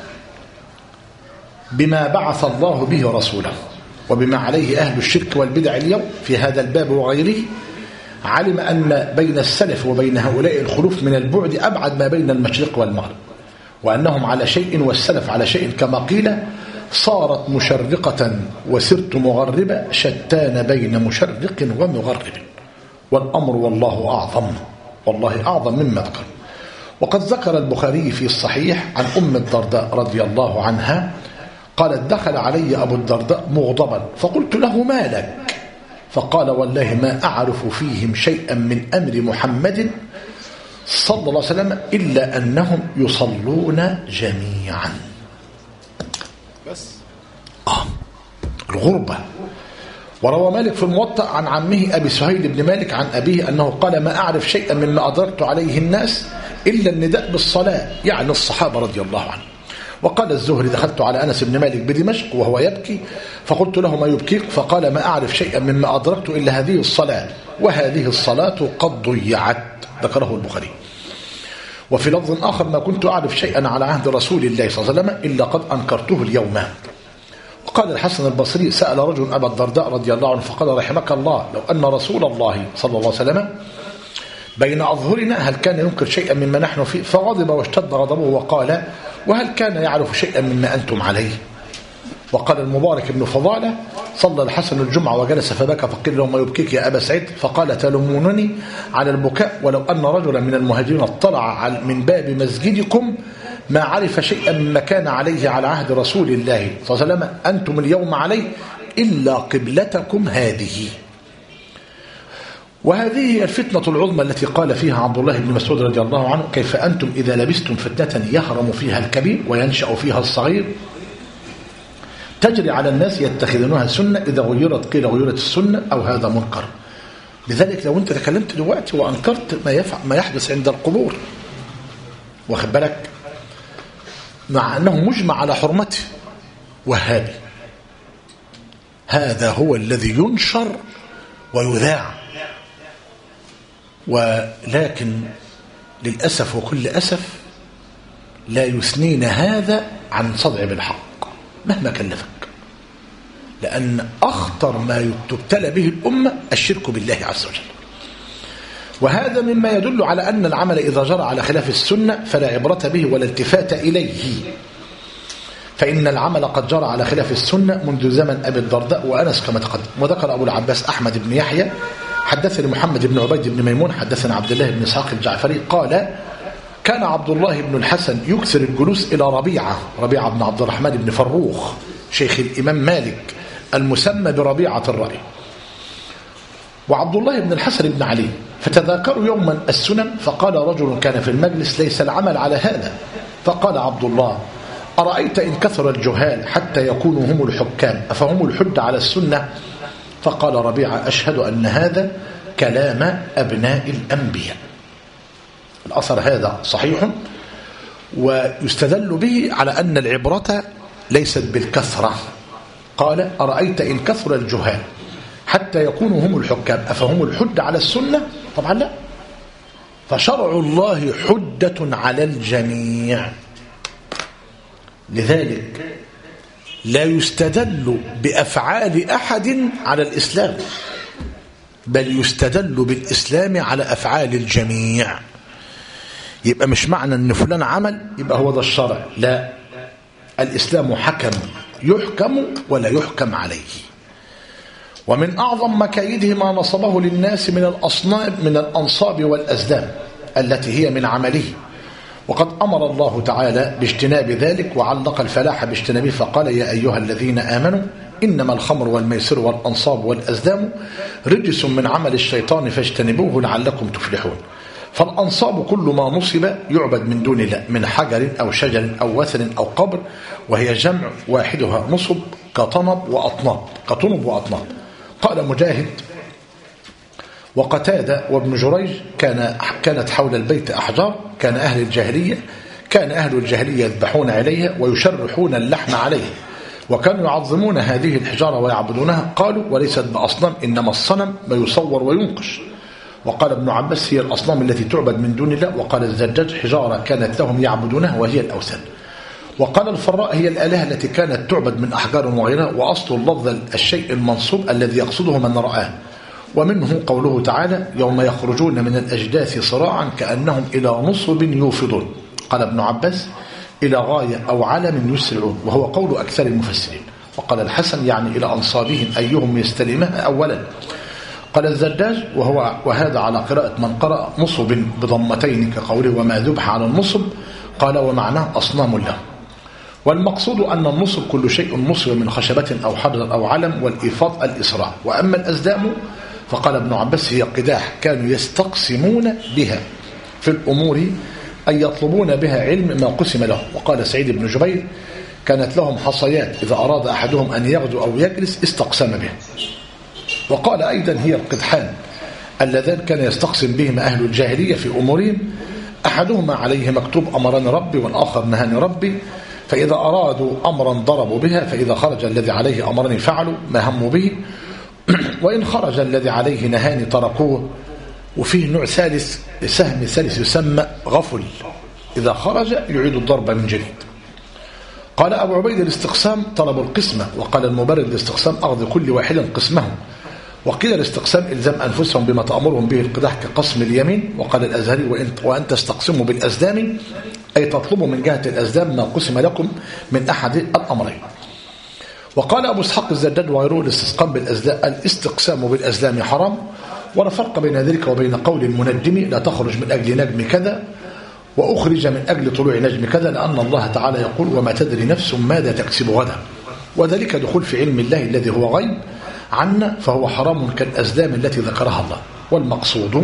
بما بعث الله به رسوله وبما عليه أهل الشرك والبدع اليوم في هذا الباب وغيره علم أن بين السلف وبين هؤلاء الخلوف من البعد أبعد ما بين المشرق والمغرب، وأنهم على شيء والسلف على شيء كما قيل صارت مشرقة وسرت مغربة شتان بين مشرق ومغرب والأمر والله أعظم، والله أعظم مما ذكر. وقد ذكر البخاري في الصحيح عن أم الدرداء رضي الله عنها قالت دخل علي أبو الدرداء مغضبا فقلت له ما لك؟ فقال والله ما أعرف فيهم شيئا من أمر محمد صلى الله عليه وسلم إلا أنهم يصلون جميعا. بس الغربة. وروى مالك في الموطأ عن عمه أبي سهيل بن مالك عن أبيه أنه قال ما أعرف شيئا مما أدركت عليه الناس إلا النداء بالصلاة، يعني الصحابة رضي الله عنهم. وقال الزهري دخلت على أنس بن مالك بدمشق وهو يبكي فقلت له ما يبكيك؟ فقال ما أعرف شيئا مما أدركت إلا هذه الصلاة وهذه الصلاة قد ضيعت. ذكره البخاري. وفي لفظ آخر ما كنت أعرف شيئا على عهد رسول الله صلى الله عليه وسلم إلا قد أنكرته اليوم. وقال الحسن البصري سأل رجل أبا الدرداء رضي الله عنه فقال رحمك الله لو أن رسول الله صلى الله عليه وسلم بين أظهرنا هل كان ينكر شيئا مما نحن فيه؟ فغضب واشتد غضبه وقال وهل كان يعرف شيئا مما أنتم عليه؟ وقال المبارك بن فضالة صلى الحسن الجمعة وجلس فبكى فقيل له ما يبكيك يا أبا سعيد؟ فقال تلومونني على البكاء ولو أن رجلا من المهاجرين اطلع من باب مسجدكم ما عرف شيئا مما كان عليه على عهد رسول الله صلى الله عليه وسلم أنتم اليوم عليه إلا قبلتكم هذه. وهذه هي الفتنة العظمى التي قال فيها عبد الله بن مسعود رضي الله عنه كيف أنتم إذا لبستم فتنة يهرم فيها الكبير وينشأ فيها الصغير تجري على الناس يتخذونها سنة إذا غيرت قيل غيرت السنة أو هذا منكر. لذلك لو أنت تكلمت دلوقتي وأنكرت ما يحدث عند القبور واخد بالك، مع أنه مجمع على حرمته، وهابي. هذا هو الذي ينشر ويذاع، ولكن للأسف وكل أسف لا يثنين هذا عن صدع بالحق مهما كلفك، لأن أخطر ما تبتلى به الأمة الشرك بالله عز وجل. وهذا مما يدل على أن العمل إذا جرى على خلاف السنة فلا عبرة به ولا التفات إليه، فإن العمل قد جرى على خلاف السنة منذ زمن أبي الدرداء وأنس كما تقدم. وذكر أبو العباس أحمد بن يحيى حدثني محمد بن عبيد بن ميمون حدثنا عبد الله بن إسحاق الجعفري قال كان عبد الله بن الحسن يكثر الجلوس إلى ربيعة بن عبد الرحمن بن فروخ شيخ الإمام مالك المسمى بربيعة الرأي، وعبد الله بن الحسن بن علي، فتذاكروا يوما السنن، فقال رجل كان في المجلس ليس العمل على هذا، فقال عبد الله أرأيت إن كثر الجهال حتى يكونوا هم الحكام أفهم الحد على السنة؟ فقال ربيعة أشهد أن هذا كلام أبناء الأنبياء. الأثر هذا صحيح، ويستدل به على أن العبرة ليست بالكثرة. قال أرأيت إن كثر الجهال حتى يكونوا هم الحكام أفهم الحد على السنة؟ طبعا لا، فشرع الله حجة على الجميع، لذلك لا يستدل بأفعال أحد على الإسلام، بل يستدل بالإسلام على أفعال الجميع. يبقى مش معنى أن فلان عمل يبقى هو ده الشرع، لا، الإسلام حكم يحكم ولا يحكم عليه. ومن أعظم مكايده ما نصبه للناس من الأنصاب والأزلام التي هي من عمله، وقد أمر الله تعالى باجتناب ذلك وعلق الفلاح باجتنابه، فقال يا أيها الذين آمنوا إنما الخمر والميسر والأنصاب والأزلام رجس من عمل الشيطان فاجتنبوه لعلكم تفلحون. فالأنصاب كل ما نصب يعبد من دون الله من حجر أو شجر أو وثن أو قبر، وهي جمع واحدها نصب كطنب وأطناب. قال مجاهد وقتادة وابن جريج كانت حول البيت أحجار كان أهل الجاهلية يذبحون عليها ويشرحون اللحم عليها، وكانوا يعظمون هذه الحجارة ويعبدونها. قالوا وليست بأصنام إنما الصنم ما يصور وينقش. وقال ابن عباس هي الأصنام التي تعبد من دون الله. وقال الزجاج حجارة كانت لهم يعبدونها وهي الأوثان. وقال الفراء هي الآلهة التي كانت تعبد من أحجار وغيرها، وأصل اللفظ الشيء المنصوب الذي يقصده من رآه. ومنه قوله تعالى يوم يخرجون من الأجداث صراعا كأنهم إلى نصب يوفضون. قال ابن عباس إلى غاية أو علم يسرعون، وهو قول أكثر المفسرين. وقال الحسن يعني إلى أنصابهم أيهم يستلمها أولا. قال الزجاج وهذا على قراءة من قرأ نصب بضمتين كقوله وما ذبح على النصب. قال ومعناه أصنام له. والمقصود أن النصب كل شيء نصب من خشبة أو حجر أو علم، والإيفاض الإسراع. وأما الأزلام فقال ابن عباس هي قداح كانوا يستقسمون بها في الأمور أن يطلبون بها علم ما قسم لهم. وقال سعيد بن جبير كانت لهم حصيات إذا أراد أحدهم أن يغدو أو يجلس استقسم بها. وقال أيضا هي القدحان اللذان كان يستقسم بهما أهل الجاهلية في أمورهم، أحدهما عليه مكتوب أمرني ربي والآخر نهاني ربي، فإذا أرادوا أمرا ضربوا بها، فإذا خرج الذي عليه أمرني فعلوا ما هموا به، وإن خرج الذي عليه نهاني تركوه. وفيه نوع ثالث سهم ثالث يسمى غفل، إذا خرج يعيد الضرب من جديد. قال أبو عبيد الاستقسام طلب القسمة، وقال المبرد الاستقسام أخذ كل واحد قسمه. وقيل الاستقسام إلزام أنفسهم بما تأمرهم به القداح كقسم اليمين. وقال الأزهري وأن تستقسموا بالأزلام أي تطلبوا من جهة الأزلام ما قسم لكم من أحد الأمرين. وقال أبو اسحاق الزجاج وغيره الاستقسام بالأزلام حرام، ولا فرق بين ذلك وبين قول المنجم لا تخرج من أجل نجم كذا وأخرج من أجل طلوع نجم كذا، لأن الله تعالى يقول وما تدري نفس ماذا تكسب غدا، وذلك دخول في علم الله الذي هو غيب عنا، فهو حرام كالأزلام التي ذكرها الله. والمقصود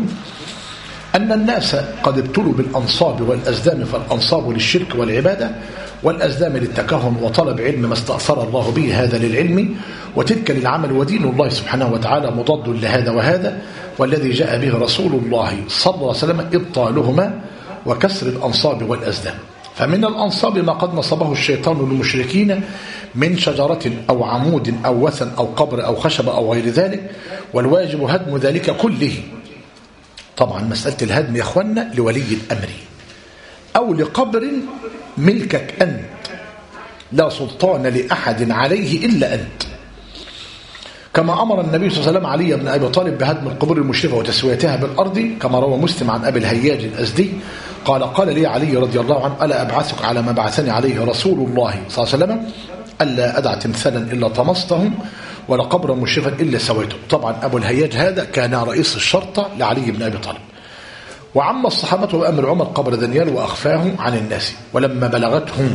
أن الناس قد ابتلوا بالأنصاب والأزلام، فالأنصاب للشرك والعبادة، والأزلام للتكهن وطلب علم ما استأثر الله به، هذا للعلم وتلك للعمل. ودين الله سبحانه وتعالى مضاد لهذا وهذا، والذي جاء به رسول الله صلى الله عليه وسلم إبطالهما وكسر الأنصاب والأزلام. فمن الأنصاب ما قد نصبه الشيطان للمشركين من شجرة أو عمود أو وثن أو قبر أو خشب أو غير ذلك، والواجب هدم ذلك كله. طبعا مسألة الهدم يا أخوانا لولي الأمر أو لقبر ملكك أنت، لا سلطان لأحد عليه إلا أنت، كما أمر النبي صلى الله عليه وسلم علي بن أبي طالب بهدم القبور المشرفة وتسويتها بالأرض، كما روى مسلم عن أبي الهياج الأزدي قال لي علي رضي الله عنه: ألا أبعثك على ما بعثني عليه رسول الله صلى الله عليه وسلم؟ ألا أدع تمثالا إلا طمسته ولا قبرا مشرفا إلا سويته. طبعا أبو الهياج هذا كان رئيس الشرطة لعلي بن أبي طالب. وعم الصحابة بأمر عمر قبر دانيال وأخفاه عن الناس، ولما بلغوا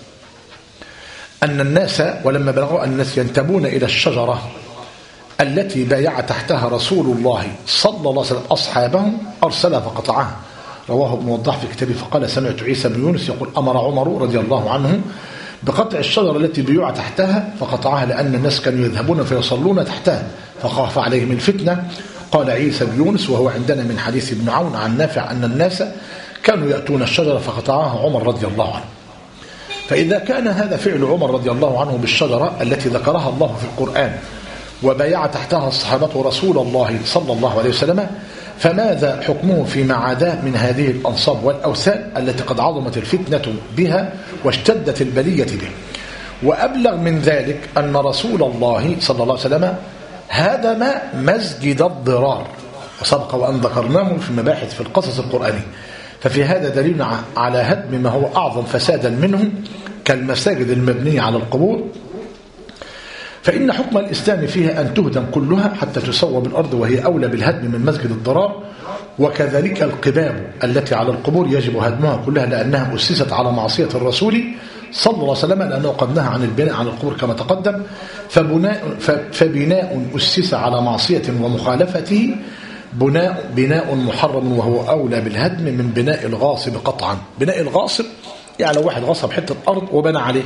أن الناس ينتمون إلى الشجرة التي بايع تحتها رسول الله صلى الله عليه وسلم أصحابه أرسلها فقطعها. رواه ابن وضاح في كتابه فقال: سمعت عيسى بن يونس يقول: أمر عمر رضي الله عنه بقطع الشجرة التي بيوع تحتها فقطعها، لأن الناس كانوا يذهبون فيصلون تحتها فخاف عليهم الفتنة. قال عيسى بن يونس، وهو عندنا من حديث ابن عون عن نافع أن الناس كانوا يأتون الشجرة فقطعها عمر رضي الله عنه. فإذا كان هذا فعل عمر رضي الله عنه بالشجرة التي ذكرها الله في القرآن وبايع تحتها الصحابة رسول الله صلى الله عليه وسلم، فماذا حكمه فيما عداه من هذه الأنصاب والأوثان التي قد عظمت الفتنة بها واشتدت البلية به؟ وأبلغ من ذلك أن رسول الله صلى الله عليه وسلم هدم مسجد الضرار، وسبق وأن ذكرناه في مباحث في القصص القرآني. ففي هذا دليل على هدم ما هو أعظم فسادا منه كالمساجد المبنية على القبور، فإن حكم الإسلام فيها أن تهدم كلها حتى تسوى بالأرض، وهي أولى بالهدم من مسجد الضرار. وكذلك القباب التي على القبور يجب هدمها كلها، لأنها أسست على معصية الرسول صلى الله عليه وسلم، لأنه قد نهى عن البناء على القبور كما تقدم. فبناء أسس على معصية ومخالفته بناء محرم، وهو أولى بالهدم من بناء الغاصب قطعا. بناء الغاصب يعني لو واحد غصب حتة أرض وبنى عليه،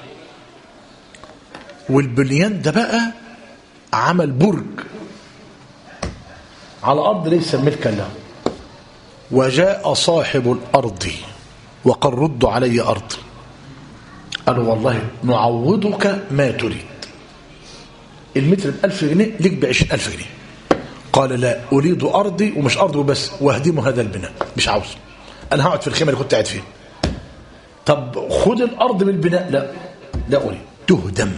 والبنيان ده بقى عمل برج على أرض ليس ملكا له، وجاء صاحب الأرض وقال: رد علي أرض. قالوا: والله نعوضك ما تريد، المتر ب1000 جنيه ليك ب20,000 جنيه. قال: لا، أريد أرضي، ومش أرضي بس، واهدم هذا البناء، مش عاوز، أنا هقعد في الخيمة اللي كنت قاعد فيها. طب خد الأرض بالبناء. لا أريد، تهدم.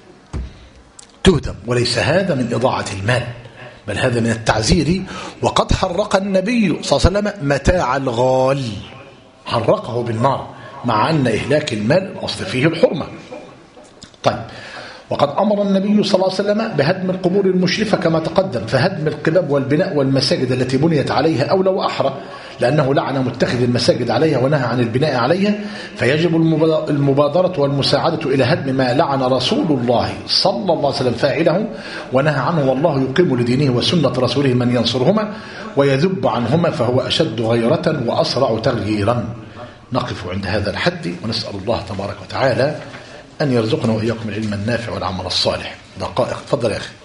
وليس هذا من إضاعة المال، بل هذا من التعزير. وقد حرق النبي صلى الله عليه وسلم متاع الغال، حرقه بالنار، مع أن إهلاك المال الأصل فيه الحرمة. طيب، وقد أمر النبي صلى الله عليه وسلم بهدم القبور المشرفة كما تقدم، فهدم القباب والبناء والمساجد التي بنيت عليها أولى وأحرى، لأنه لعن متخذ المساجد عليها ونهى عن البناء عليها. فيجب المبادرة والمساعدة إلى هدم ما لعن رسول الله صلى الله عليه وسلم فاعله ونهى عنه، والله يقيم لدينه وسنة رسوله من ينصرهما ويذب عنهما، فهو أشد غيرة وأسرع تغييرا. نقف عند هذا الحد، ونسأل الله تبارك وتعالى أن يرزقنا وإياكم العلم النافع والعمل الصالح. دقائق، تفضل يا أخي.